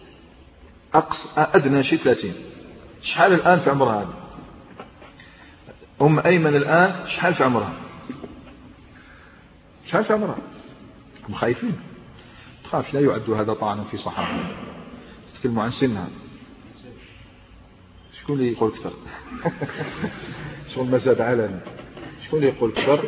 أدنى شيء 30. شحال الآن في عمرها هذا؟ أم أيمن الآن شحال في عمرها؟ شحال في عمرها؟ هم خايفين، تخاف، لا يعد هذا طعنا في صحابة. تتكلموا عن سنها، شكون اللي يقول كثر؟ شكون ما زاد علنا؟ شكون اللي يقول كثر؟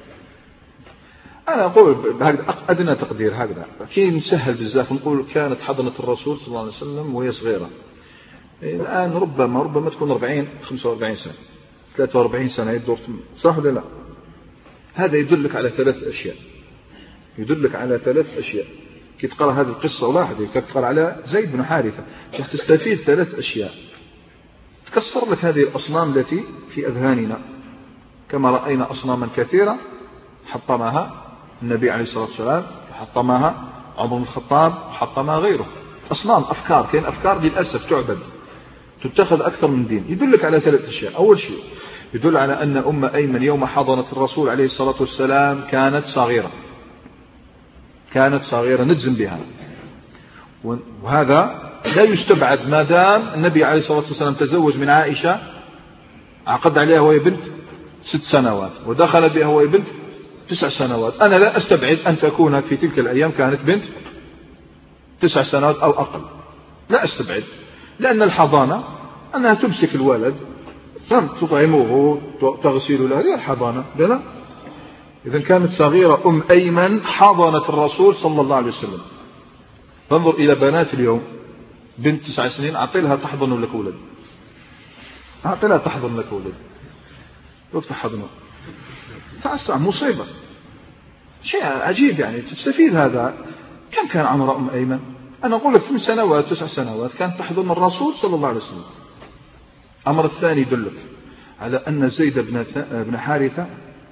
أنا أقول أدنى تقدير هكذا، كي نسهل بزاف نقول كانت حضنة الرسول صلى الله عليه وسلم وهي صغيرة. الآن ربما تكون 40 45 سنة، 43 سنة يدور، صح ولا لا؟ هذا يدلك على 3 أشياء، يدلك على 3 أشياء. كي تقرأ هذه القصة ولاحظ كي تقرأ على زيد بن حارثة تستفيد 3 أشياء. تكسر لك هذه الأصنام التي في أذهاننا، كما رأينا أصناما كثيرة حطمها النبي عليه الصلاة والسلام، حطمها عمر بن الخطاب، حطمها غيره. أصنام، أفكار، كاين أفكار للأسف تعبد، تتخذ أكثر من دين. يدلك على 3 أشياء. أول شيء يدل على أن أم أيمن يوم حضنت الرسول عليه الصلاة والسلام كانت صغيرة، كانت صغيرة نجزم بها، وهذا لا يستبعد ما دام النبي عليه الصلاة والسلام تزوج من عائشة، عقد عليها وهي بنت 6 سنوات ودخل بها وهي بنت 9 سنوات. أنا لا أستبعد أن تكون في تلك الأيام كانت بنت 9 سنوات أو أقل، لا أستبعد، لأن الحضانة أنها تمسك الولد ثم تطعمه تغسل له، هذه الحضانة. لا، إذا كانت صغيرة أم أيمن حضنت الرسول صلى الله عليه وسلم. فانظر إلى بنات اليوم، بنت 9 سنين أعطيلها تحضن لك ولد، أعطيلها تحضن لك ولد، وقت تحضنه تعسى، مصيبة، شيء عجيب. يعني تستفيد هذا. كم كان عمر أم أيمن؟ أنا أقول لك 8 سنوات 9 سنوات كانت تحضن الرسول صلى الله عليه وسلم. الأمر الثاني يدلك على أن زيد بن حارثة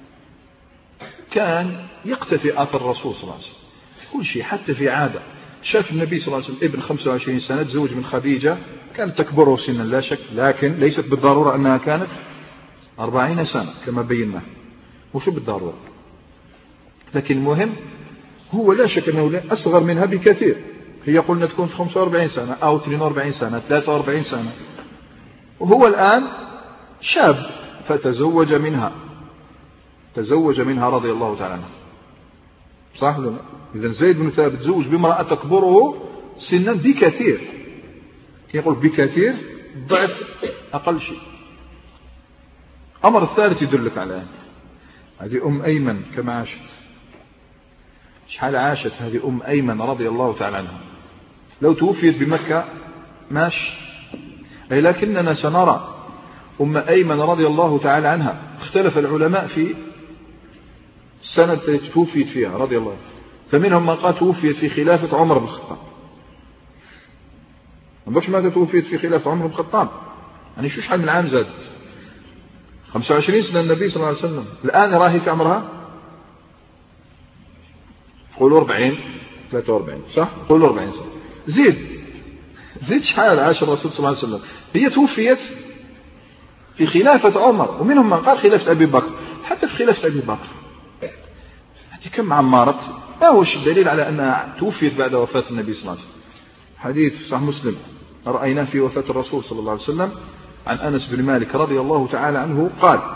كان يقتفي آثار الرسول صلى الله عليه وسلم كل شيء، حتى في عادة. شاف النبي صلى الله عليه وسلم ابن 25 سنة تزوج من خديجة، كانت تكبره سنا لا شك، لكن ليست بالضرورة أنها كانت 40 سنة كما بينا، وشو بالضرورة، لكن المهم هو لا شك أنه أصغر منها بكثير. هي قلنا تكون 45 سنة أو 42 سنة 43 سنة، وهو الآن شاب فتزوج منها، تزوج منها رضي الله تعالى عنها. صح ولا لا؟ إذن زيد بن ثابت تزوج بامرأة تكبره سنا بكثير، يقول بكثير ضعف أقل شيء. أمر الثالث يدلك على هذه أم أيمن كما عاشت. شحال عاشت هذه أم أيمن رضي الله تعالى عنها؟ لو توفيت بمكة ماشي، أي لكننا سنرى أم أيمن رضي الله تعالى عنها اختلف العلماء في السنة التي توفيت فيها رضي الله، فمنهم من قال توفيت في خلافة عمر بن الخطاب. مش ماذا توفيت في خلافة عمر بن الخطاب، يعني شو شحال من عام زادت؟ 25 سنة النبي صلى الله عليه وسلم، الآن راهي في عمرها قولوا 40 43 صح؟ قولوا 40 سنة. زيد شحال عاش الرسول صلى الله عليه وسلم. هي توفيت في خلافة عمر، ومنهم من قال خلافة أبي بكر، حتى في خلافة أبي بكر هذه كم عمارت. ما هو الدليل على أنها توفيت بعد وفاة النبي صلى الله عليه وسلم؟ حديث صحيح مسلم رأيناه في وفاة الرسول صلى الله عليه وسلم عن أنس بن مالك رضي الله تعالى عنه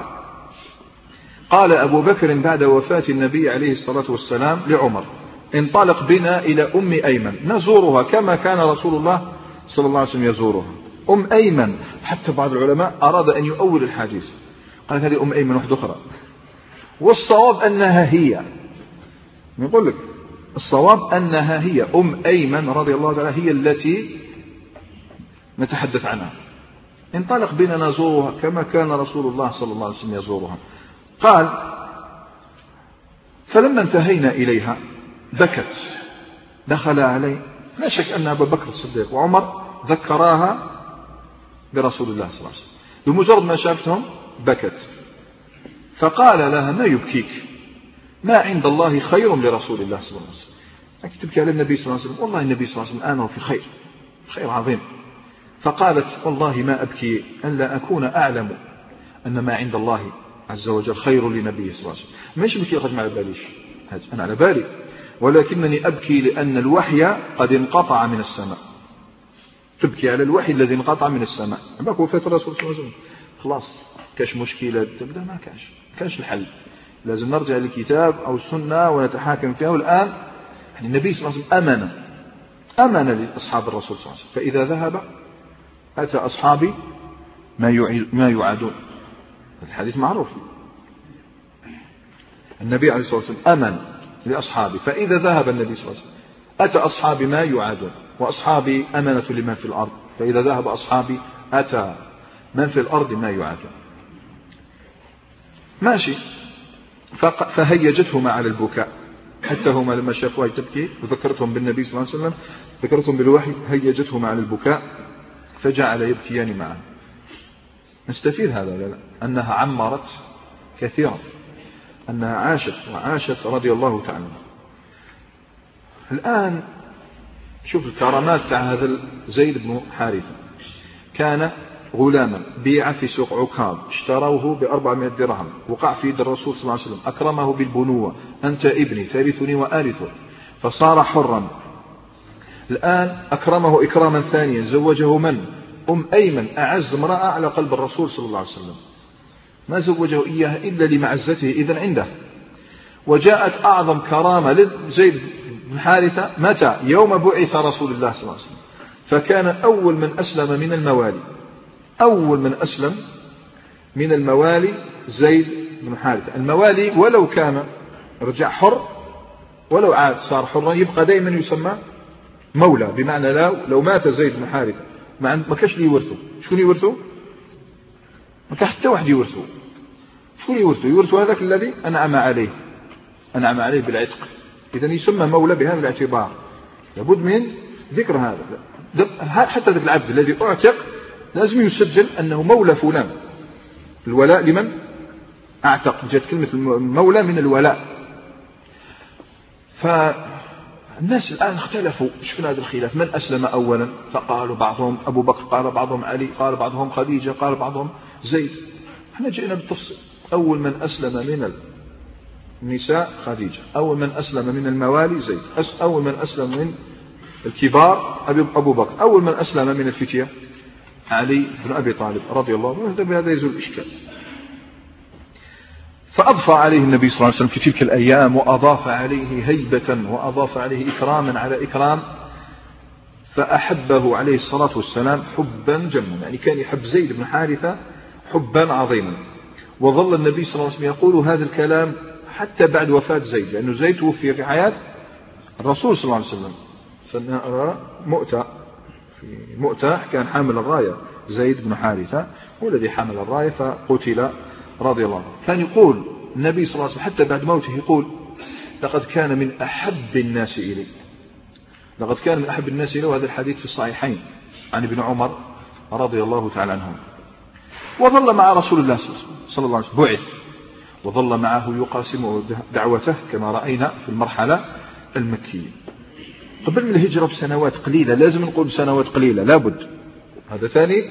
قال أبو بكر بعد وفاة النبي عليه الصلاة والسلام لعمر: انطلق بنا إلى أم أيمن نزورها كما كان رسول الله صلى الله عليه وسلم يزورها. أم أيمن، حتى بعض العلماء أراد أن يؤول الحديث، قال هذه أم أيمن واحدة أخرى، والصواب أنها هي. يقول لك الصواب أنها هي أم أيمن رضي الله تعالى هي التي نتحدث عنها. انطلق بنا نزورها كما كان رسول الله صلى الله عليه وسلم يزورها. قال: فلما انتهينا إليها بكت، دخل علي. لا شك أن أبا بكر الصديق وعمر ذكراها برسول الله صلى الله عليه وسلم، بمجرد ما شافتهم بكت. فقال لها: ما يبكيك؟ ما عند الله خير لرسول الله صلى الله عليه وسلم. لكن تبكي على النبي صلى الله عليه وسلم؟ والله النبي صلى الله عليه وسلم آنه في خير عظيم. فقالت: والله ما أبكي أن لا أكون أعلم أن ما عند الله عز وجل خير لنبيه صلى الله عليه وسلم. مش بكي قد ما على باليش، أنا على بالي، ولكنني أبكي لأن الوحي قد انقطع من السماء. تبكي على الوحي الذي انقطع من السماء. أباك وفاة الرسول صلى الله عليه وسلم خلاص كاش مشكلة تبدأ، ما كاش الحل، لازم نرجع للكتاب أو السنة ونتحاكم فيها. والآن يعني النبي صلى الله عليه وسلم أمن لأصحاب الرسول صلى الله عليه وسلم، فإذا ذهب أتى أصحابي ما يعادون. الحديث معروف، النبي عليه الصلاة والسلام أمن لأصحابي، فإذا ذهب النبي صلى الله عليه وسلم أتى أصحابي ما يعادون، وأصحابي أمنة لمن في الأرض، فإذا ذهب أصحابي أتى من في الأرض ما يعادون. ماشي. فهيجتهما على البكاء، حتى هما لما شافوها تبكي وذكرتهم بالنبي صلى الله عليه وسلم، ذكرتهم بالوحي، هيجتهما على البكاء فجعل يبكيان معه. نستفيد هذا ولا لا؟ أنها عمرت كثيرا، أنها عاشت رضي الله تعالى. الآن شوف الكرامات تاع هذا زيد بن حارثة. كان غلاما بيع في سوق عكاظ، اشتروه ب400 درهم، وقع في يد الرسول صلى الله عليه وسلم، أكرمه بالبنوة: أنت ابني ترثني وأرثك، فصار حرا. الآن أكرمه إكراما ثانيا، زوجه من؟ أم أيمن، أعز امرأة على قلب الرسول صلى الله عليه وسلم، ما زوجه إياها إلا لمعزته إذن عنده. وجاءت أعظم كرامة لزيد بن حارثة متى؟ يوم بعث رسول الله صلى الله عليه وسلم، فكان أول من أسلم من الموالي، أول من أسلم من الموالي زيد بن حارثة. الموالي ولو كان رجع حر، ولو عاد صار حرا، يبقى دائما يسمى مولى، بمعنى لو مات زيد بن حارثة ما كاش لي يورثه. شكون يورثه؟ ما كان حتى واحد يورثه. شكون يورثه؟ يورثه هذاك الذي أنعم عليه بالعتق، إذن يسمى مولى بهذا الاعتبار. لابد من ذكر هذا. حتى ذاك العبد الذي أعتق لازم يسجل أنه مولى فلان. الولاء لمن أعتق، جاءت كلمة المولى من الولاء. فالناس الآن اختلفوا شكون هذا الخلاف، من أسلم أولا؟ فقالوا بعضهم أبو بكر، قال بعضهم علي، قال بعضهم خديجة، قال بعضهم زيد. احنا جئنا بالتفصيل. أول من أسلم من النساء خديجة، أول من أسلم من الموالي زيد، أول من أسلم من الكبار أبو بكر، أول من أسلم من الفتية علي بن أبي طالب رضي الله عنه. بهذا يزول الإشكال. فأضفى عليه النبي صلى الله عليه وسلم في تلك الأيام، وأضاف عليه هيبة، وأضاف عليه إكراما على إكرام، فأحبه عليه الصلاة والسلام حبا جما. يعني كان يحب زيد بن حارثة حبا عظيما. وظل النبي صلى الله عليه وسلم يقول هذا الكلام حتى بعد وفاة زيد، لأنه زيد توفي في حياة الرسول صلى الله عليه وسلم سنة مؤتة، في مؤتة كان حامل الراية زيد بن حارثة هو الذي حمل الراية فقتل رضي الله عنه. كان يقول النبي صلى الله عليه وسلم حتى بعد موته يقول لقد كان من أحب الناس إلي، لقد كان من أحب الناس إلي. وهذا الحديث في الصحيحين عن ابن عمر رضي الله تعالى عنهم. وظل مع رسول الله صلى الله عليه وسلم، بعث وظل معه يقاسم دعوته كما رأينا في المرحلة المكية. قبل من الهجرة بسنوات قليلة، لازم نقول بسنوات قليلة لابد، هذا ثاني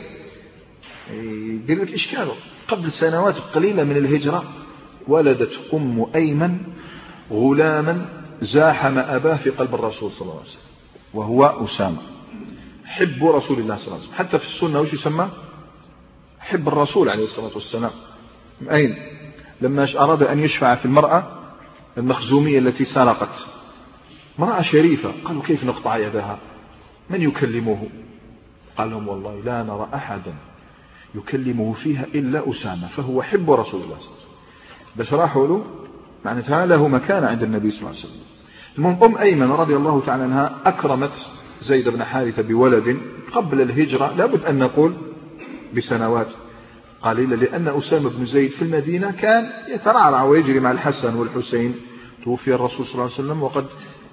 يدير لك إشكاله. قبل سنوات قليلة من الهجرة ولدت أم أيمن غلاما زاحم أباه في قلب الرسول صلى الله عليه وسلم، وهو أسامة حب رسول الله صلى الله عليه وسلم. حتى في السنة وش يسمى؟ حب الرسول عليه الصلاة والسلام. أين لما أراد أن يشفع في المرأة المخزومية التي سرقت، امرأة شريفة، قالوا كيف نقطع يدها؟ من يكلمه؟ قال لهم والله لا نرى أحدا يكلمه فيها إلا أسامة، فهو حب رسول الله صلى الله عليه وسلم. بس راحوا له معناتها له مكانة عند النبي صلى الله عليه وسلم. المهم أم أيمن رضي الله تعالى عنها أكرمت زيد بن حارثة بولد قبل الهجرة، لابد أن نقول بسنوات قليلة، لأن أسامة بن زيد في المدينة كان يترعرع ويجري مع الحسن والحسين. توفي الرسول صلى الله عليه وسلم وقد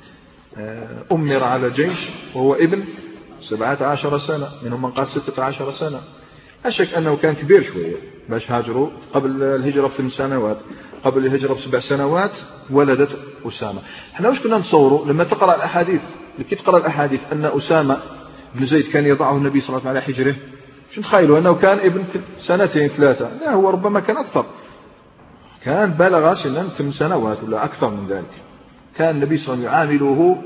أمر على جيش وهو ابن 17 سنة، منهم من قال 16 سنة. أشك أنه كان كبير شوية باش هاجروا قبل الهجرة ب8 سنوات، قبل الهجرة ب7 سنوات ولدت أسامة. احنا وش كنا نتصوروا لما تقرأ الأحاديث، لكي تقرأ الأحاديث أن أسامة بن زيد كان يضعه النبي صلى الله عليه وسلم على حجره، شو تخيلوا أنه كان ابن 2 3؟ لا، هو ربما كان أكثر، كان بلغ سنا 8 سنوات ولا أكثر من ذلك. كان النبي صلى الله عليه وسلم يعامله،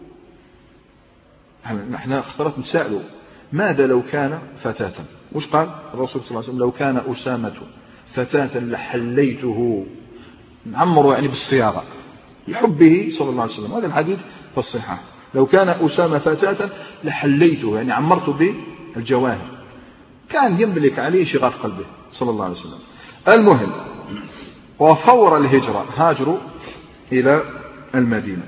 نحن اخترت نسأله ماذا لو كان فتاة؟ وش قال الرسول صلى الله عليه وسلم؟ لو كان أسامة فتاة لحليته، نعمره يعني بالصياغة لحبه صلى الله عليه وسلم. هذا الحديث في الصحاح، لو كان أسامة فتاة لحليته، يعني عمرته بالجواهر، كان يملك عليه شغاف قلبه صلى الله عليه وسلم. المهم، وفور الهجرة هاجروا إلى المدينة.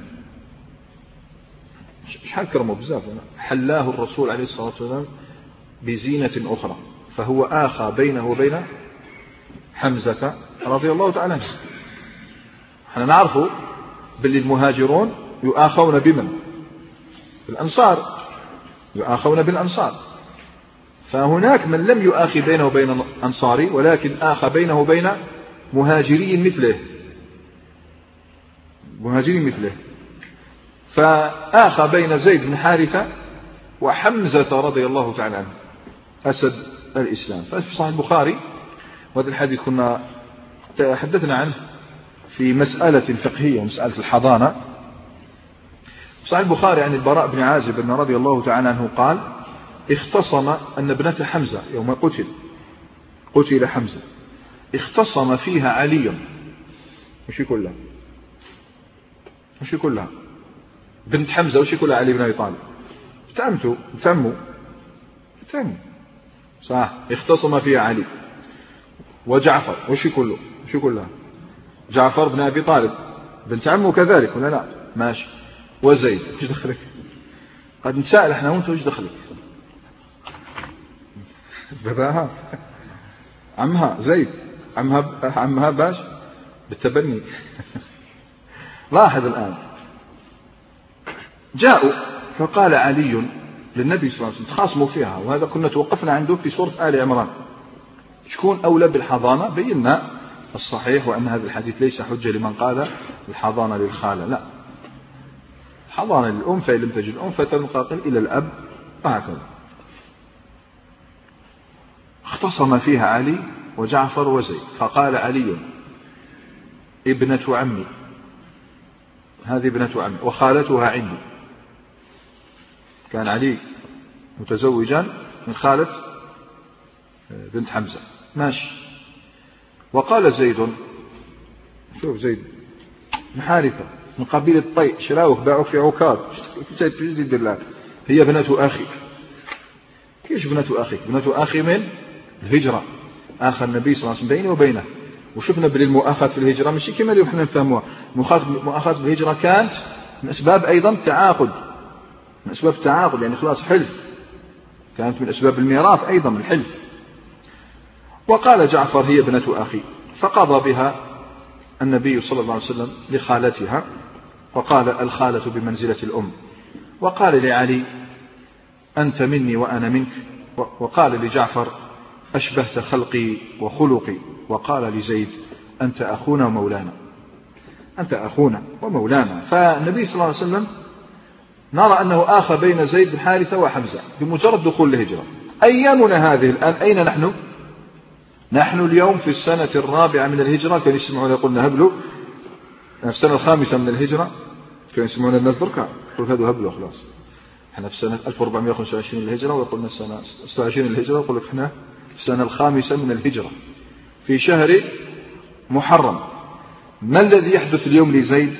شحال كرموا بزاف، حلاه الرسول عليه الصلاة والسلام بزينة أخرى، فهو آخى بينه وبين حمزة رضي الله تعالى عنه. احنا نعرفوا باللي المهاجرون يؤاخون بمن؟ بالأنصار، يؤاخون بالأنصار. فهناك من لم يؤاخي بينه وبين أنصاري، ولكن آخى بينه وبين مهاجري مثله، مهاجري مثله. فآخى بين زيد بن حارثة وحمزة رضي الله تعالى عنه أسد الإسلام. ففي صحيح البخاري، وهذا الحديث كنا تحدثنا عنه في مسألة فقهية، مسألة الحضانة. صحيح البخاري عن البراء بن عازب رضي الله تعالى عنه قال اختصم أن ابنة حمزة يوم قتل حمزة، اختصم فيها علي. وش يقول لها؟ وش يقول لها؟ بنت حمزة وش يقول لها علي بن أبي طالب؟ تموا صح. اختصم فيها علي وجعفر، وش يقول له؟ وش يقول لها؟ جعفر بن أبي طالب بنت عمه كذلك ولا لا؟ ماشي. وزيد، وش دخلك؟ قد نسأل احنا وانت وش دخلك؟ باباها عمها زيد، عمها باش بالتبني. لاحظ الآن، جاءوا فقال علي للنبي صلى الله عليه وسلم، تخاصموا فيها، وهذا كنا توقفنا عنده في سورة آل عمران، شكون أولى بالحضانة؟ بينا الصحيح وأن هذا الحديث ليس حجة لمن قال الحضانة للخالة، لا، حضانة للأم، فإن لم تجد الأم فتنقل إلى الأب، وهكذا. اختصم فيها علي وجعفر وزيد. فقال علي ابنة عمي، هذه ابنة عمي وخالتها عندي. كان علي متزوجا من خالة بنت حمزة، ماشي. وقال زيد، شوف زيد بن حارثة من قبيلة طي، شراوك باعوك في عكاظ، هي ابنة أخي. كيش ابنة أخي؟ ابنة أخي من الهجرة، آخر النبي صلى الله عليه وسلم بيني وبينه. وشفنا بالمؤاخاة في الهجرة ماشي كما اللي احنا نفهموها، مؤاخاة بالهجرة كانت من أسباب أيضا تعاقد، من أسباب التعاقد، يعني خلاص حلف، كانت من أسباب الميراث أيضا الحلف. وقال جعفر هي ابنة أخي، فقضى بها النبي صلى الله عليه وسلم لخالتها، وقال الخالة بمنزلة الأم. وقال لعلي أنت مني وأنا منك. وقال لجعفر أشبهت خلقي وخلقي. وقال لزيد أنت أخونا ومولانا، أنت أخونا ومولانا. فالنبي صلى الله عليه وسلم نرى أنه آخى بين زيد بن حارثة وحمزة بمجرد دخول الهجرة. أيامنا هذه الآن أين نحن؟ نحن اليوم في السنة الرابعة من الهجرة، كان يسمعون يقولنا هبلوا، في السنة الخامسة من الهجرة، كان يسمعون الناس بركة يقول هذا هبلوا خلاص. احنا في سنة 1425 للهجرة، ويقولنا السنة 26 للهجرة، ويقول لك احنا في السنة الخامسة من الهجرة في شهر محرم. ما الذي يحدث اليوم لزيد؟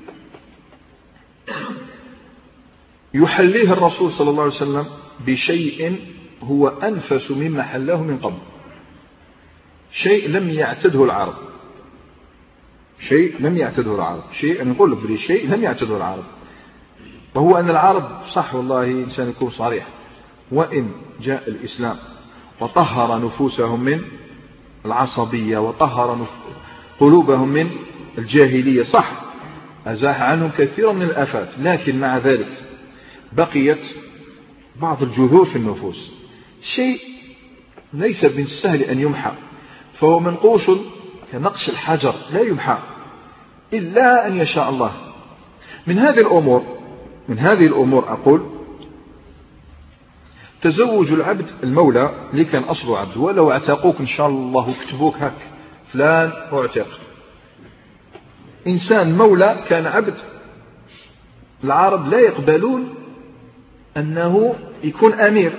يحليه الرسول صلى الله عليه وسلم بشيء هو أنفس مما حلاه من قبل، شيء لم يعتده العرب، شيء لم يعتده العرب، شيء أنا أقول لك بدي شيء لم يعتده العرب، وهو أن العرب صح والله إنسان يكون صريح، وإن جاء الإسلام وطهر نفوسهم من العصبية وطهر قلوبهم من الجاهلية، صح أزاح عنهم كثيرا من الآفات، لكن مع ذلك بقيت بعض الجذور في النفوس، شيء ليس بالسهل أن يمحى، فهو منقوش كنقش الحجر لا يمحى إلا أن يشاء الله. من هذه الأمور أقول تزوج العبد المولى اللي كان أصله عبد، ولو اعتقوك إن شاء الله وكتبوك هك فلان اعتق، إنسان مولى كان عبد، العرب لا يقبلون أنه يكون أمير.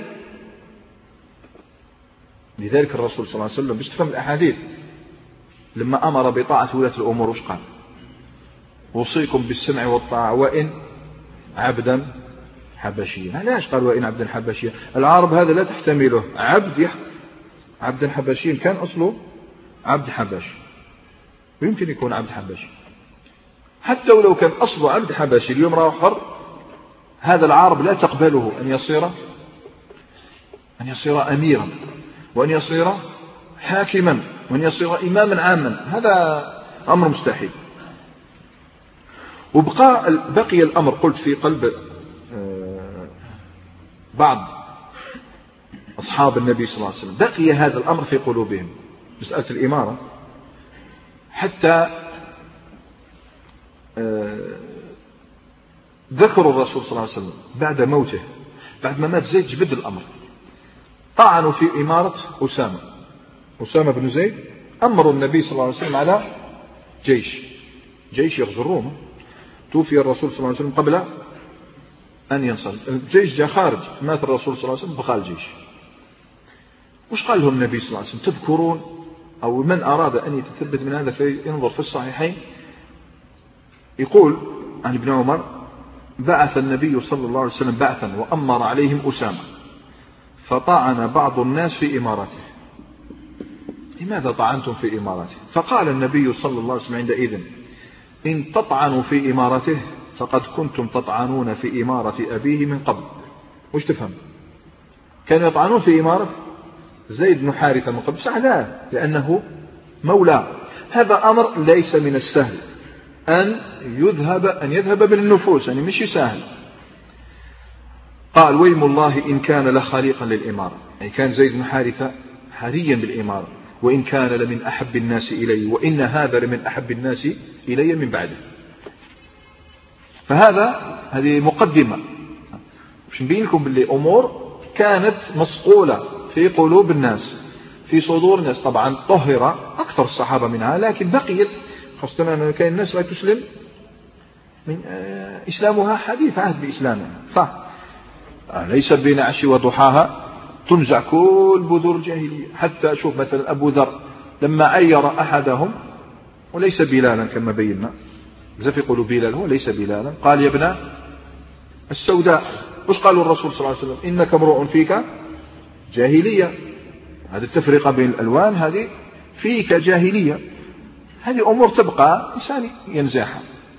لذلك الرسول صلى الله عليه وسلم باش تفهم الأحاديث لما أمر بطاعة ولاة الأمور وش قال؟ وصيكم بالسمع والطاعة وإن عبدا حبشيا. علاش قال وإن عبدا حبشيا؟ العرب هذا لا تحتمله، عبدا حبشيا، كان أصله عبد حبشي، ويمكن يكون عبد حبشي حتى ولو كان أصله عبد حبشي، اليوم راه حر، هذا العرب لا تقبله أن يصير أميرا، وأن يصير حاكما، وأن يصير إماما عاما، هذا أمر مستحيل. بقي الأمر قلت في قلب بعض أصحاب النبي صلى الله عليه وسلم، بقي هذا الأمر في قلوبهم، مسألة الإمارة، حتى ذكروا الرسول صلى الله عليه وسلم بعد موته، بعد ما مات زيد جبد الأمر، طعنوا في إمارة أسامة بن زيد، أمروا النبي صلى الله عليه وسلم على جيش يغزو الروم. توفي الرسول صلى الله عليه وسلم قبل أن ينصل، الجيش جاء خارج، مات الرسول صلى الله عليه وسلم بقى الجيش. وش قال لهم النبي صلى الله عليه وسلم؟ تذكرون، أو من أراد أن يتثبت من هذا فينظر في الصحيحين، يقول عن ابن عمر بعث النبي صلى الله عليه وسلم بعثا وأمر عليهم أسامة، فطعن بعض الناس في إمارته. لماذا طعنتم في إمارته؟ فقال النبي صلى الله عليه وسلم عندئذ إن تطعنوا في إمارته فقد كنتم تطعنون في إمارة أبيه من قبل. وش تفهم؟ كانوا يطعنون في إمارة زيد بن حارثة من قبل، صح؟ لا، لأنه مولى. هذا أمر ليس من السهل أن يذهب بالنفوس، يعني مش سهل. قال ويم الله إن كان لخليقا للإمارة، يعني كان زيد بن حارثة حريا بالإمارة، وإن كان لمن أحب الناس إلي، وإن هذا لمن أحب الناس إلي من بعده. هذه مقدمة باش نبين لكم باللي أمور كانت مصقولة في قلوب الناس، في صدور الناس. طبعا طهر أكثر الصحابة منها، لكن بقيت، خاصة أن كان الناس لا تسلم من إسلامها حديث عهد بإسلامها، فليس بين عشي وضحاها تنزع كل بذور الجاهلية. حتى أشوف مثلا أبو ذر لما عير أحدهم، وليس بلالا كما بينا، بزاف يقولوا بلال، هو ليس بلالا، قال يا ابن السوداء. وش قالوا الرسول صلى الله عليه وسلم؟ إنك امرؤ فيك جاهلية. هذه التفرقة بين الألوان هذه فيك جاهلية. هذه أمور تبقى إنسان ينزعها.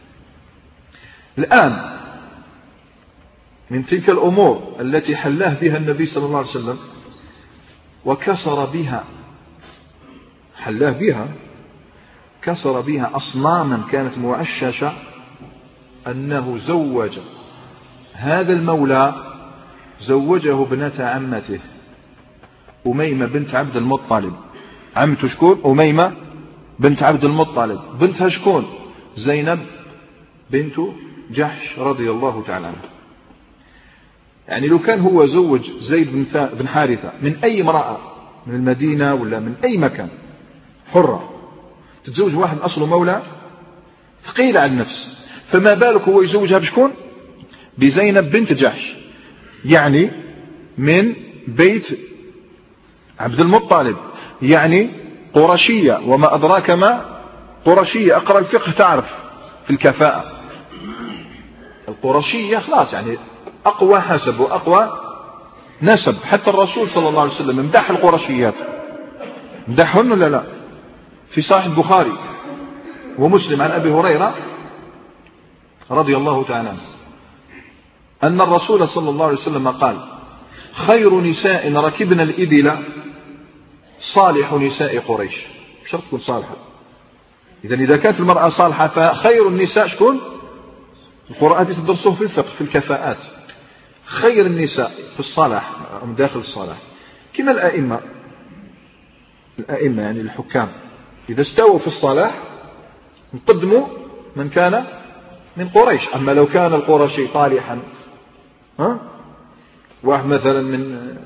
الآن من تلك الأمور التي حلاه بها النبي صلى الله عليه وسلم وكسر بها، حلاه بها، كسر بها أصناما كانت معششة، أنه زوج هذا المولى، زوجه ابنة عمته أميمة بنت عبد المطلب. عمته شكون؟ أميمة بنت عبد المطلب. بنتها شكون؟ زينب بنت جحش رضي الله تعالى عنها. يعني لو كان هو زوج زيد بن حارثة من أي امرأة من المدينة ولا من أي مكان حرة، تتزوج واحد أصله مولى ثقيل على النفس، فما بالك هو يزوجها بشكون؟ بزينب بنت جحش، يعني من بيت عبد المطلب، يعني قرشية. وما أدراك ما قرشية، أقرأ الفقه تعرف في الكفاءة. القرشية خلاص يعني أقوى حسب وأقوى نسب. حتى الرسول صلى الله عليه وسلم مدح القرشيات، مدحهن ولا لا؟ في صحيح البخاري ومسلم عن أبي هريرة رضي الله تعالى عنه أن الرسول صلى الله عليه وسلم قال: خير نساء ركبن الإبل صالح نساء قريش. شرط تكون صالحة. إذا كانت المرأة صالحة فخير النساء شكون؟ القرآن تدرسوه في الفقه في الكفاءات. خير النساء في الصلاح من داخل الصلاح كما الآئمة يعني الحكام إذا استووا في الصلاح نقدموا من كان من قريش. أما لو كان القرشي طالحا، واحد مثلا من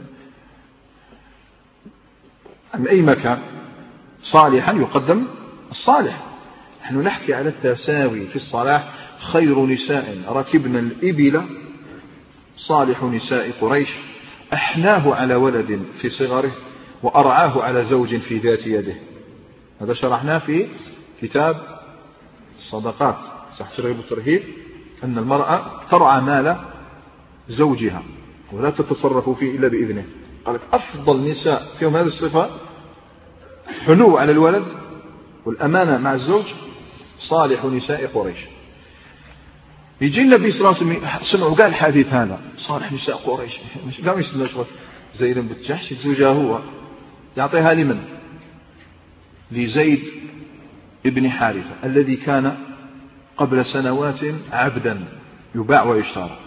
أي مكان صالحا يقدم الصالح. نحن نحكي على التساوي في الصلاح. خير نساء ركبن الإبل صالح نساء قريش، أحناه على ولد في صغره وأرعاه على زوج في ذات يده. هذا شرحناه في كتاب الصدقات صح ترغيب الترهيب، أن المرأة ترعى مال زوجها ولا تتصرف فيه إلا بإذنه. قال أفضل نساء فيهم هذه الصفة، حنو على الولد والأمانة مع الزوج، صالح نساء قريش. يجي النبي صلى الله عليه وسلم سمعوا قال الحديث هذا صالح نساء قريش، مش قام يستنى شوي زيد بن جحش يتزوجها هو، يعطيها لمن؟ لزيد ابن حارثة الذي كان قبل سنوات عبدا يباع ويشترى.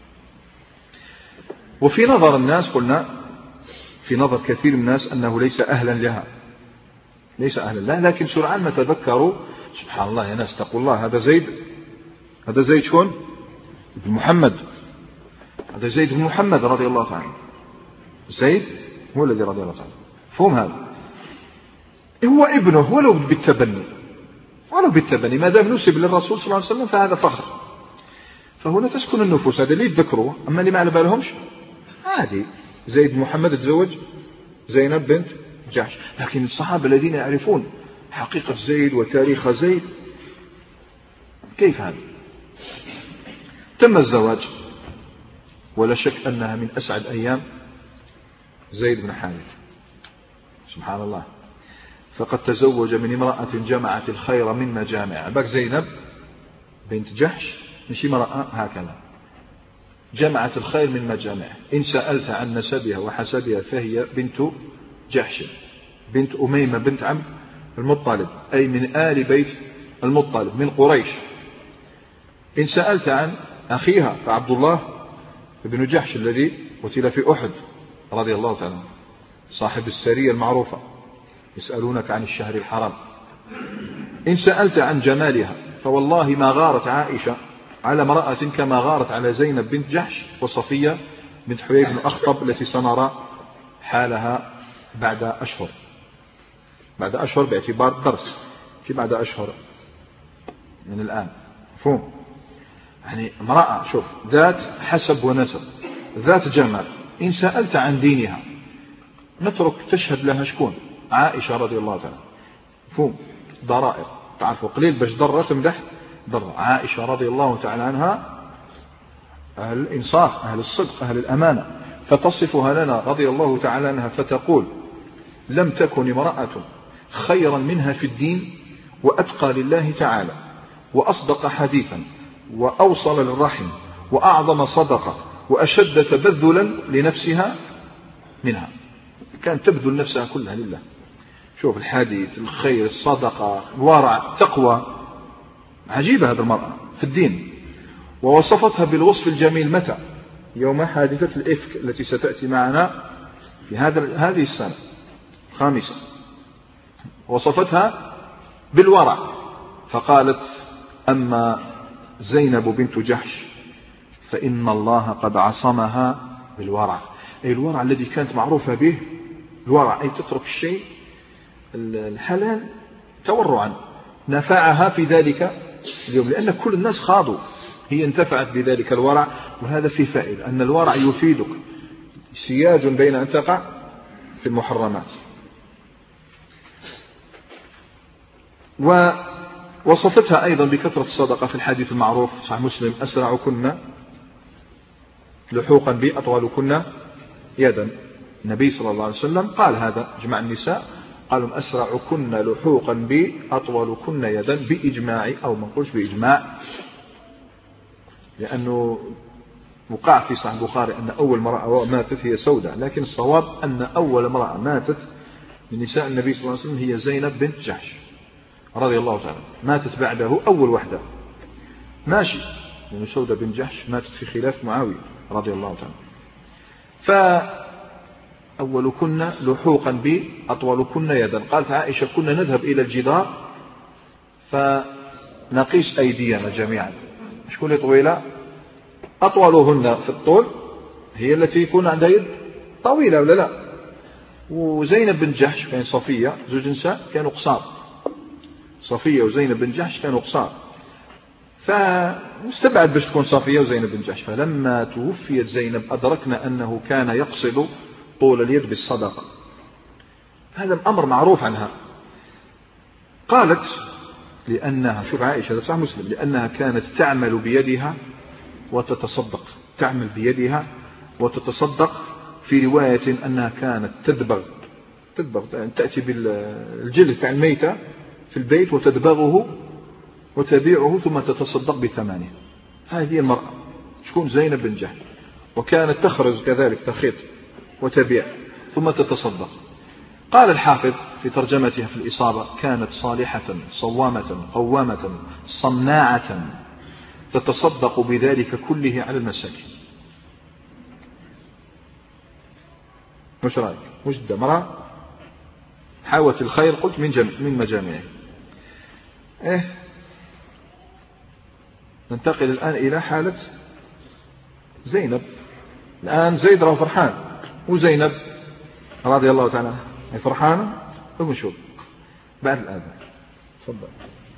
وفي نظر الناس قلنا في نظر كثير من الناس أنه ليس أهلا لها، ليس أهلا لها، لكن سرعان ما تذكروا سبحان الله يا ناس تقول الله هذا زيد شكون؟ ابن محمد، هذا زيد بن محمد رضي الله تعالى. زيد هو الذي رضي الله تعالى. فهم هذا هو ابنه ولو بالتبني ما دام نسب للرسول صلى الله عليه وسلم فهذا فخر. فهنا تسكن النفوس، هذا اللي يتذكروه. أما اللي ما على بالهمش عادي، زيد بن محمد تزوج زينب بنت جحش. لكن الصحابة الذين يعرفون حقيقة زيد وتاريخ زيد كيف هذا؟ تم الزواج ولا شك أنها من أسعد أيام زيد بن حارثة سبحان الله. فقد تزوج من امرأة جمعت الخير من مجامع. باك زينب بنت جحش مش امرأة هكذا، جمعت الخير من مجامع. إن سألت عن نسبها وحسبها فهي بنت جحش بنت أميمة بنت عبد المطلب، أي من آل بيت المطلب من قريش. إن سألت عن أخيها فعبد الله بن جحش الذي قتل في أحد رضي الله تعالى صاحب السرية المعروفة، يسألونك عن الشهر الحرام. إن سألت عن جمالها فوالله ما غارت عائشة على امرأة كما غارت على زينب بنت جحش وصفية بنت حيي بن أخطب التي سنرى حالها بعد أشهر، بعد أشهر باعتبار الدرس في بعد أشهر من الآن، مفهوم؟ يعني امرأة شوف ذات حسب ونسب، ذات جمال، إن سألت عن دينها نترك تشهد لها شكون؟ عائشة رضي الله تعالى، مفهوم؟ ضرائر تعرفوا قليل باش ضرة تمدح ضرة. عائشة رضي الله تعالى عنها أهل الإنصاف، أهل الصدق، أهل الأمانة، فتصفها لنا رضي الله تعالى عنها فتقول لم تكن امرأة خيرا منها في الدين وأتقى لله تعالى وأصدق حديثا وأوصل للرحم وأعظم صدقة وأشد تبذلا لنفسها منها. كانت تبذل نفسها كلها لله. شوف الحديث، الخير، الصدقة، الورع، التقوى، عجيبة هذه المرأة في الدين. ووصفتها بالوصف الجميل متى؟ يوم حادثة الإفك التي ستأتي معنا في هذه السنة الخامسة. وصفتها بالورع فقالت أما زينب بنت جحش فإن الله قد عصمها بالورع، أي الورع الذي كانت معروفة به، الورع أي تترك الشيء الحلال تورعا، نفعها في ذلك اليوم لأن كل الناس خاضوا، هي انتفعت بذلك الورع. وهذا فيه فائدة أن الورع يفيدك سياج بين أن تقع في المحرمات. ووصفتها أيضا بكثرة الصدقة في الحديث المعروف صحيح مسلم أسرعكن لحوقا بي أطولكن يدا. النبي صلى الله عليه وسلم قال هذا جمع النساء قالوا أسرعكن لحوقا بي أطولكن يدا بإجماع، أو ما نقولش بإجماع لأنه وقع في صحيح البخاري أن أول امرأة ماتت هي سودة، لكن الصواب أن أول امرأة ماتت من نساء النبي صلى الله عليه وسلم هي زينب بنت جحش رضي الله تعالى، ماتت بعده أول وحدة ماشي، لأن سودة بنت جحش ماتت في خلاف معاوية رضي الله تعالى. فأولكن لحوقا بي أطولكن يدا. قالت عائشة كنا نذهب إلى الجدار فنقيس أيدينا جميعا، شكون طويلة؟ أطولهن في الطول هي التي يكون عندها يد طويلة ولا لا؟ وزينب بن جحش كان صفية زوج نساء كانوا قصار، صفية وزينب بن جحش كانوا قصار، فمستبعد باش تكون صفية وزينب بن جحش. فلما توفيت زينب أدركنا أنه كان يقصد طول اليد بالصدقة، هذا الأمر معروف عنها. قالت لأنها شوف عائشة صح مسلم لأنها كانت تعمل بيدها وتتصدق، تعمل بيدها وتتصدق. في رواية أنها كانت تدبغ يعني تأتي بالجلد تاع الميتة في البيت وتدبغه وتبيعه ثم تتصدق بثمانه. هذه المرأة شكون؟ زينب بن جحش. وكانت تخرج كذلك تخيط وتبيع ثم تتصدق. قال الحافظ في ترجمتها في الإصابة كانت صالحة صوامة قوامة صمناعة تتصدق بذلك كله على المساكين. مش رأيك؟ مجدة مرأة حاولت الخير قلت من مجامعه. ننتقل الآن إلى حالة زينب. الآن زيد راه فرحان وزينب رضي الله تعالى فرحانة. ونشوف بعد الآن. تفضل.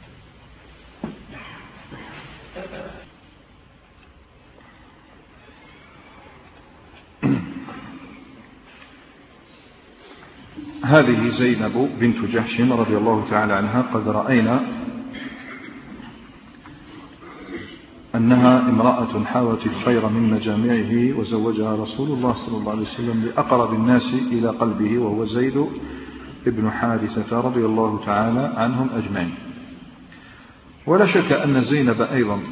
هذه زينب بنت جحش رضي الله تعالى عنها قد رأينا أنها امرأة حاوت الخير من مجامعه وزوجها رسول الله صلى الله عليه وسلم لأقرب الناس إلى قلبه وهو زيد ابن حارثة رضي الله تعالى عنهم أجمعين. ولا شك أن زينب أيضا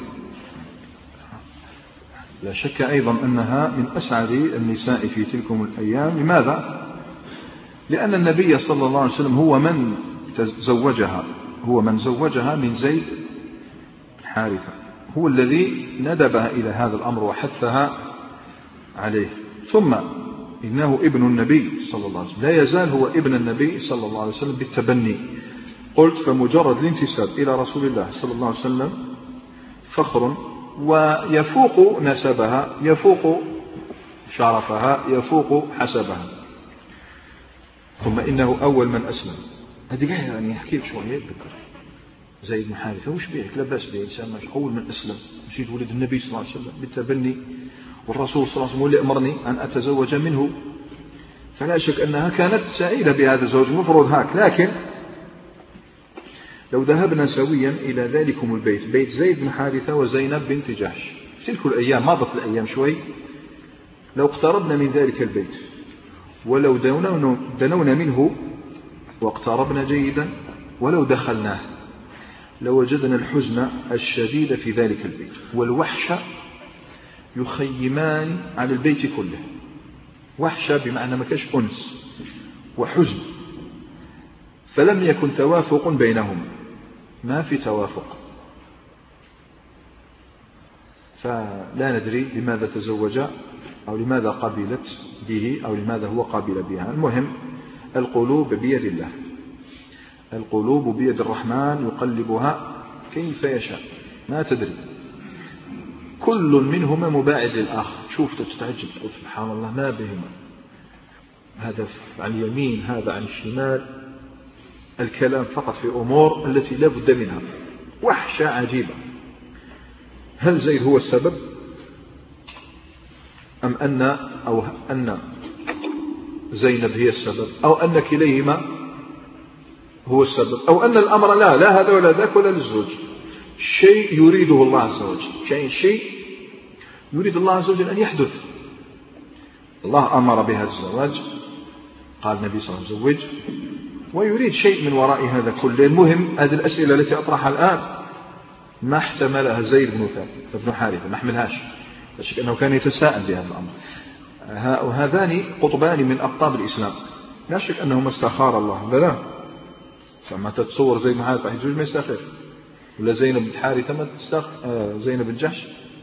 لا شك أيضا أنها من أسعد النساء في تلكم الأيام. لماذا؟ لأن النبي صلى الله عليه وسلم هو من زوجها من زيد حارثة، هو الذي ندبها إلى هذا الأمر وحثها عليه. ثم إنه ابن النبي صلى الله عليه وسلم، لا يزال هو ابن النبي صلى الله عليه وسلم بالتبني. قلت فمجرد الانتساب إلى رسول الله صلى الله عليه وسلم فخر، ويفوق نسبها، يفوق شرفها، يفوق حسبها. ثم إنه أول من أسلم. هذه يعني يحكي شوية يتذكر زيد بن حارثة وش بيك لا بأس به إنسان أول من أسلم يصير ولد النبي صلى الله عليه وسلم بالتبني، والرسول صلى الله عليه وسلم اللي أمرني أن أتزوج منه، فلا شك أنها كانت سعيدة بهذا الزوج المفروض هاك. لكن لو ذهبنا سويا إلى ذلكم البيت، بيت زيد بن حارثة وزينب بنت جحش، تلك الأيام مضت الأيام شوي، لو اقتربنا من ذلك البيت ولو دنونا منه واقتربنا جيدا ولو دخلناه لوجدنا الحزن الشديد في ذلك البيت والوحش يخيمان على البيت كله. وحشة بمعنى ما كاش أنس وحزن، فلم يكن توافق بينهم، ما في توافق، فلا ندري لماذا تزوج أو لماذا قبلت به أو لماذا هو قابل بها. المهم القلوب بيد الله، القلوب بيد الرحمن يقلبها كيف يشاء، ما تدري، كل منهما مباعد للآخر. شوف تتعجب سبحان الله ما بهما، هذا عن اليمين هذا عن الشمال، الكلام فقط في أمور التي لا بد منها. وحشة عجيبة. هل زيد هو السبب أم أن زينب هي السبب أو أن كليهما هو السبب أو أن الأمر لا هذا ولا ذاك ولا للزوج، شيء يريده الله عز وجل، شيء يريد الله عز وجل أن يحدث. الله أمر بهذا الزواج، قال النبي صلى الله عليه وسلم زوج، ويريد شيء من وراء هذا كله. المهم هذه الأسئلة التي أطرحها الآن ما احتملها زيد بن حارثة، ما حملهاش، لا شك أنه كان يتساءل بهذا الأمر. وهذان قطبان من أقطاب الإسلام، لا شك أنهما استخار الله. لا فما تتصور زيد بن حارثة يجوز ما يستخير، ولا زينب بن حارثة ما تستخير، زينب بن جحش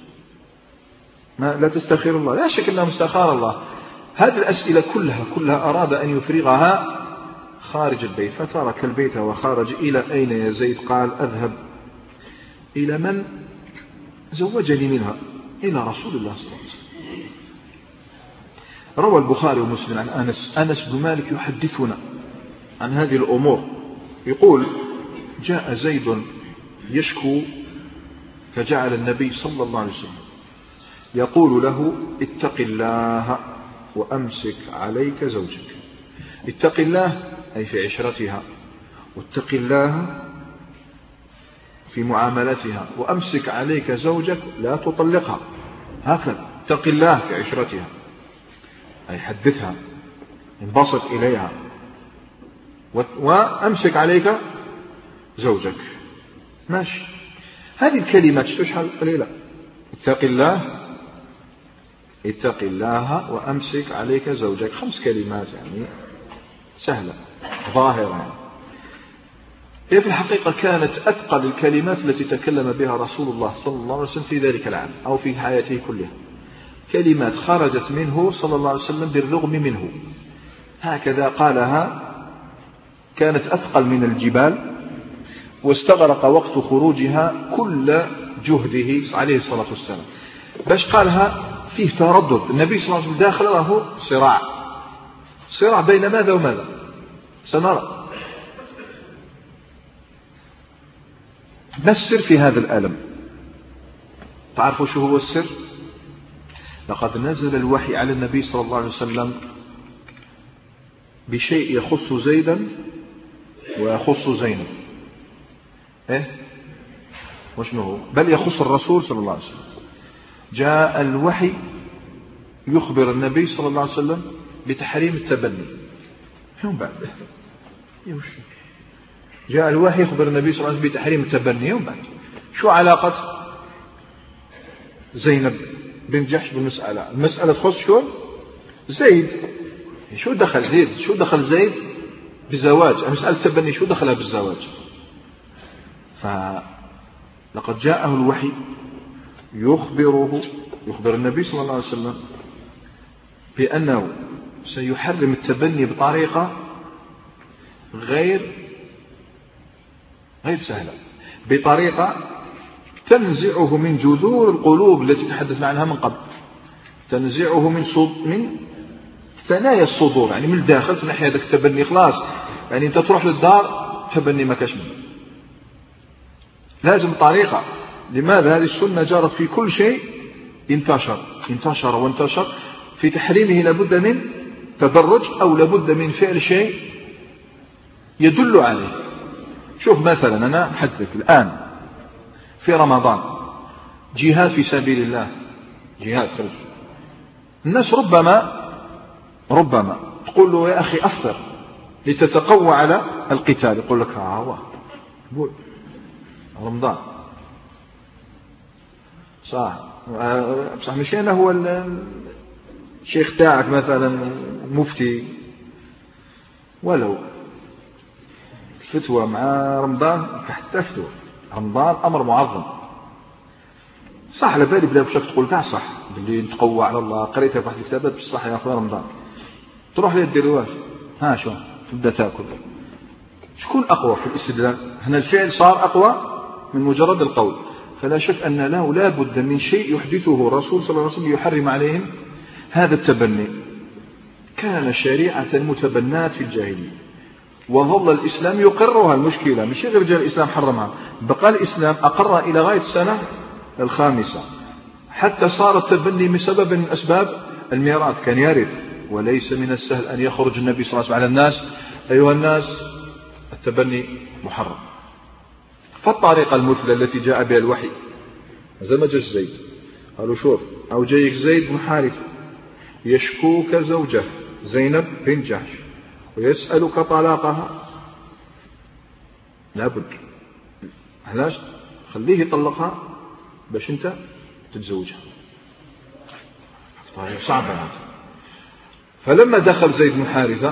ما لا تستخير الله، لا شك أنه استخار الله. هذه الأسئلة كلها أراد أن يفرغها خارج البيت، فترك البيت وخرج. إلى أين يا زيد؟ قال أذهب إلى من زوجني منها، إلى رسول الله صلى الله عليه وسلم. روى البخاري ومسلم عن أنس بن مالك يحدثنا عن هذه الأمور، يقول جاء زيد يشكو فجعل النبي صلى الله عليه وسلم يقول له اتق الله وأمسك عليك زوجك. اتق الله أي في عشرتها، واتق الله في معاملتها، وأمسك عليك زوجك لا تطلقها. هكذا اتق الله في عشرتها أي حدثها، انبسط إليها، وأمسك عليك زوجك. ماشي، هذه الكلمات شحال قليلة، اتق الله وأمسك عليك زوجك، 5 كلمات يعني سهلة ظاهرة يعني. هي في الحقيقة كانت أثقل الكلمات التي تكلم بها رسول الله صلى الله عليه وسلم في ذلك العام أو في حياته كلها، كلمات خرجت منه صلى الله عليه وسلم بالرغم منه، هكذا قالها، كانت أثقل من الجبال، واستغرق وقت خروجها كل جهده عليه الصلاة والسلام. باش قالها فيه تردد، النبي صلى الله عليه وسلم داخل له صراع بين ماذا وماذا سنرى. ما السر في هذا الألم؟ تعرفوا شو هو السر؟ لقد نزل الوحي على النبي صلى الله عليه وسلم بشيء يخص زيدا ويخص زينب. وشنو هو؟ بل يخص الرسول صلى الله عليه وسلم. جاء الوحي يخبر النبي صلى الله عليه وسلم بتحريم التبني. يوم بعد جاء الوحي يخبر النبي صلى الله عليه وسلم بتحريم التبني. يوم بعد شو علاقة زينب بن جحش بالمسألة؟ المسألة تخص شو؟ زيد. شو دخل زيد بالزواج؟ مسألة التبني شو دخلها بالزواج؟ فلقد جاءه الوحي يخبر النبي صلى الله عليه وسلم بأنه سيحرم التبني بطريقة غير سهلة، بطريقة تنزعه من جذور القلوب التي تحدثنا عنها من قبل، تنزعه من ثنايا الصدور، يعني من الداخل تنحي هذاك التبني خلاص، يعني أنت تروح للدار تبني ما كاش منه، لازم طريقة. لماذا؟ هذه السنة جرت في كل شيء انتشر وانتشر. في تحريمه لابد من تدرج أو لابد من فعل شيء يدل عليه. شوف مثلا أنا أحدثك الآن في رمضان جهاد في سبيل الله، جهاد خرج، الناس ربما تقول له يا أخي أفطر لتتقوى على القتال، يقول لك هو رمضان صح مش أنا هو الشيخ تاعك مثلا مفتي، ولو فتوى مع رمضان حتى فتوى رمضان أمر معظم صح. على بالي بلا بشك تقول كاع صح باللي نتقوى على الله، قريتها في واحد الكتابات بالصح يا أخويا رمضان، تروح ليه دير واش ها شو تبدا تاكل. شكون أقوى في الاستدلال؟ هنا الفعل صار أقوى من مجرد القول. فلا شك أن له لا بد من شيء يحدثه الرسول صلى الله عليه وسلم يحرم عليهم هذا التبني. كان شريعة متبنات في الجاهلية وظل الإسلام يقرها. المشكلة مش غير رجال الإسلام حرمها، بقى الإسلام أقرها إلى غاية السنة 5 حتى صار التبني من سبب من أسباب الميراث، كان يرث. وليس من السهل أن يخرج النبي صلى الله عليه وسلم على الناس أيها الناس التبني محرم. فالطريقة المثلى التي جاء بها الوحي زي ما جاء زيد قالوا شوف أو جايك زيد بن حارثة يشكوك زوجه زينب بنت جحش ويسألك طلاقها، لابد علاش خليه يطلقها باش انت تتزوجها، طيب صعبة هذا. فلما دخل زيد بن حارثة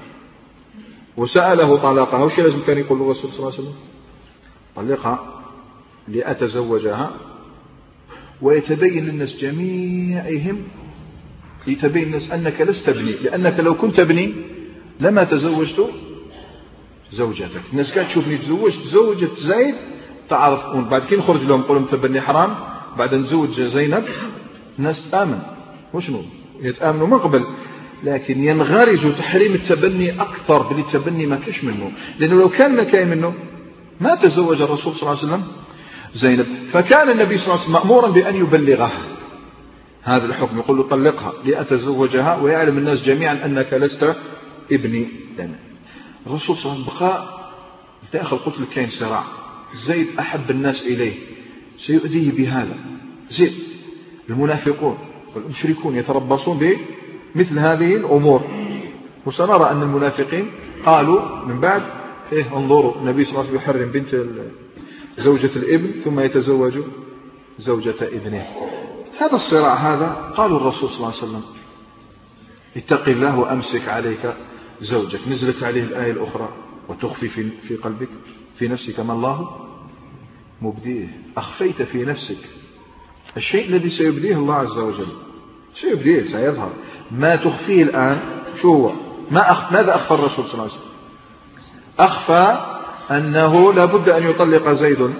وسأله طلاقها وش لازم كان يقول الرسول صلى الله عليه وسلم؟ طلقها لأتزوجها ويتبين للناس جميعهم، يتبين الناس أنك لست ابني، لأنك لو كنت ابني لما تزوجت زوجتك. الناس كانت تشوفني تزوجت زيد تعرف، بعد كي نخرج لهم نقول لهم تبني حرام، بعد نزوج زينب الناس تآمن. وشنو يتآمنوا من قبل، لكن ينغرز تحريم التبني أكثر بل التبني ما كاش منه، لأنه لو كان ما كاين منه ما تزوج الرسول صلى الله عليه وسلم زينب. فكان النبي صلى الله عليه وسلم مأمورا بأن يبلغه هذا الحكم، يقول له طلقها لأتزوجها ويعلم الناس جميعا أنك لست ابني لنا. الرسول صلى الله عليه وسلم بقى داخل، قلت لك كاين صراع، زيد أحب الناس إليه سيؤذيه بهذا، زيد المنافقون والمشركون يتربصون بمثل هذه الأمور. وسنرى أن المنافقين قالوا من بعد انظروا النبي صلى الله عليه وسلم يحرم بنت زوجة الابن ثم يتزوج زوجة ابنه. هذا الصراع هذا قالوا الرسول صلى الله عليه وسلم اتق الله وأمسك عليك زوجك، نزلت عليه الآية الأخرى وتخفي في قلبك في نفسك ما الله مبديه. أخفيت في نفسك الشيء الذي سيبديه الله عز وجل، سيبديه سيظهر. ما تخفيه الآن شو هو؟ ماذا أخفى الرسول صلى الله عليه وسلم؟ أخفى أنه لابد أن يطلق زيد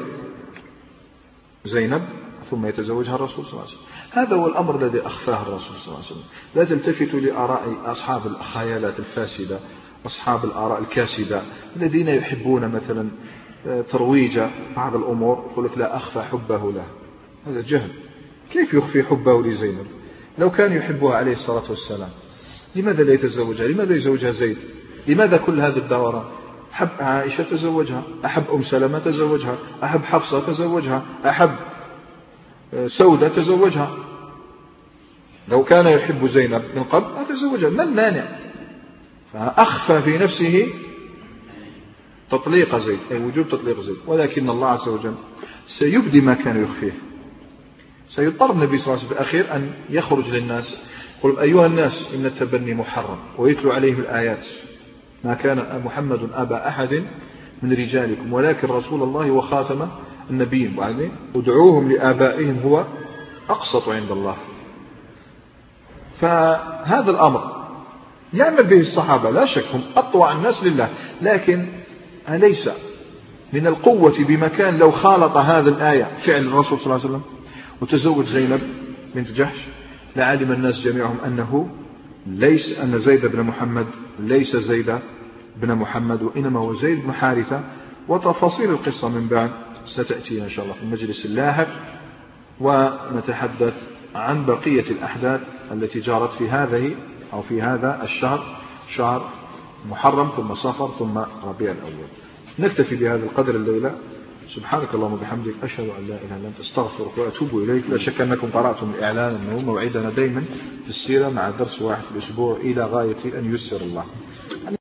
زينب ثم يتزوجها الرسول صلى الله عليه وسلم. هذا هو الأمر الذي أخفاه الرسول صلى الله عليه وسلم. لا تلتفتوا لآراء أصحاب الخيالات الفاسدة، أصحاب الآراء الكاسدة الذين يحبون مثلا ترويج بعض الأمور، يقول لك لا أخفى حبه له. هذا جهل. كيف يخفي حبه لزينب؟ لو كان يحبها عليه الصلاة والسلام لماذا لا يتزوجها؟ لماذا يزوجها زيد؟ لماذا كل هذا الدوران؟ أحب عائشة تزوجها، أحب أم سلمة تزوجها، أحب حفصة تزوجها، أحب سودة تزوجها. لو كان يحب زينب من قبل أتزوجها، ما المانع؟ فأخفى في نفسه تطليق زيد، أي وجوب تطليق زيد، ولكن الله عز وجل سيبدي ما كان يخفيه. سيضطر النبي صلى الله عليه وسلم في الأخير أن يخرج للناس يقول أيها الناس إن التبني محرم، ويتلو عليهم الآيات ما كان محمد أبا أحد من رجالكم ولكن رسول الله وخاتم النبيين، وبعدين ادعوهم لآبائهم هو أقسط عند الله. فهذا الأمر يعمل به الصحابة لا شك، هم أطوع الناس لله، لكن أليس من القوة بمكان لو خالط هذا الآية فعل الرسول صلى الله عليه وسلم وتزوج زينب بنت جحش لعلم الناس جميعهم أنه ليس أن زيد بن محمد ليس زيد بن محمد، وإنما هو زيد بن حارثة. وتفاصيل القصة من بعد ستأتي إن شاء الله في المجلس اللاحق، ونتحدث عن بقية الأحداث التي جرت في هذا الشهر، شهر محرم ثم صفر ثم ربيع الأول. نكتفي بهذا القدر الليلة. سبحانك اللهم وبحمدك، أشهد أن لا إله إلا أنت، أستغفرك وأتوب إليك. لا شك أنكم قرأتم الإعلان أنه موعدنا دائما في السيرة مع درس واحد في الأسبوع إلى غاية أن يسر الله.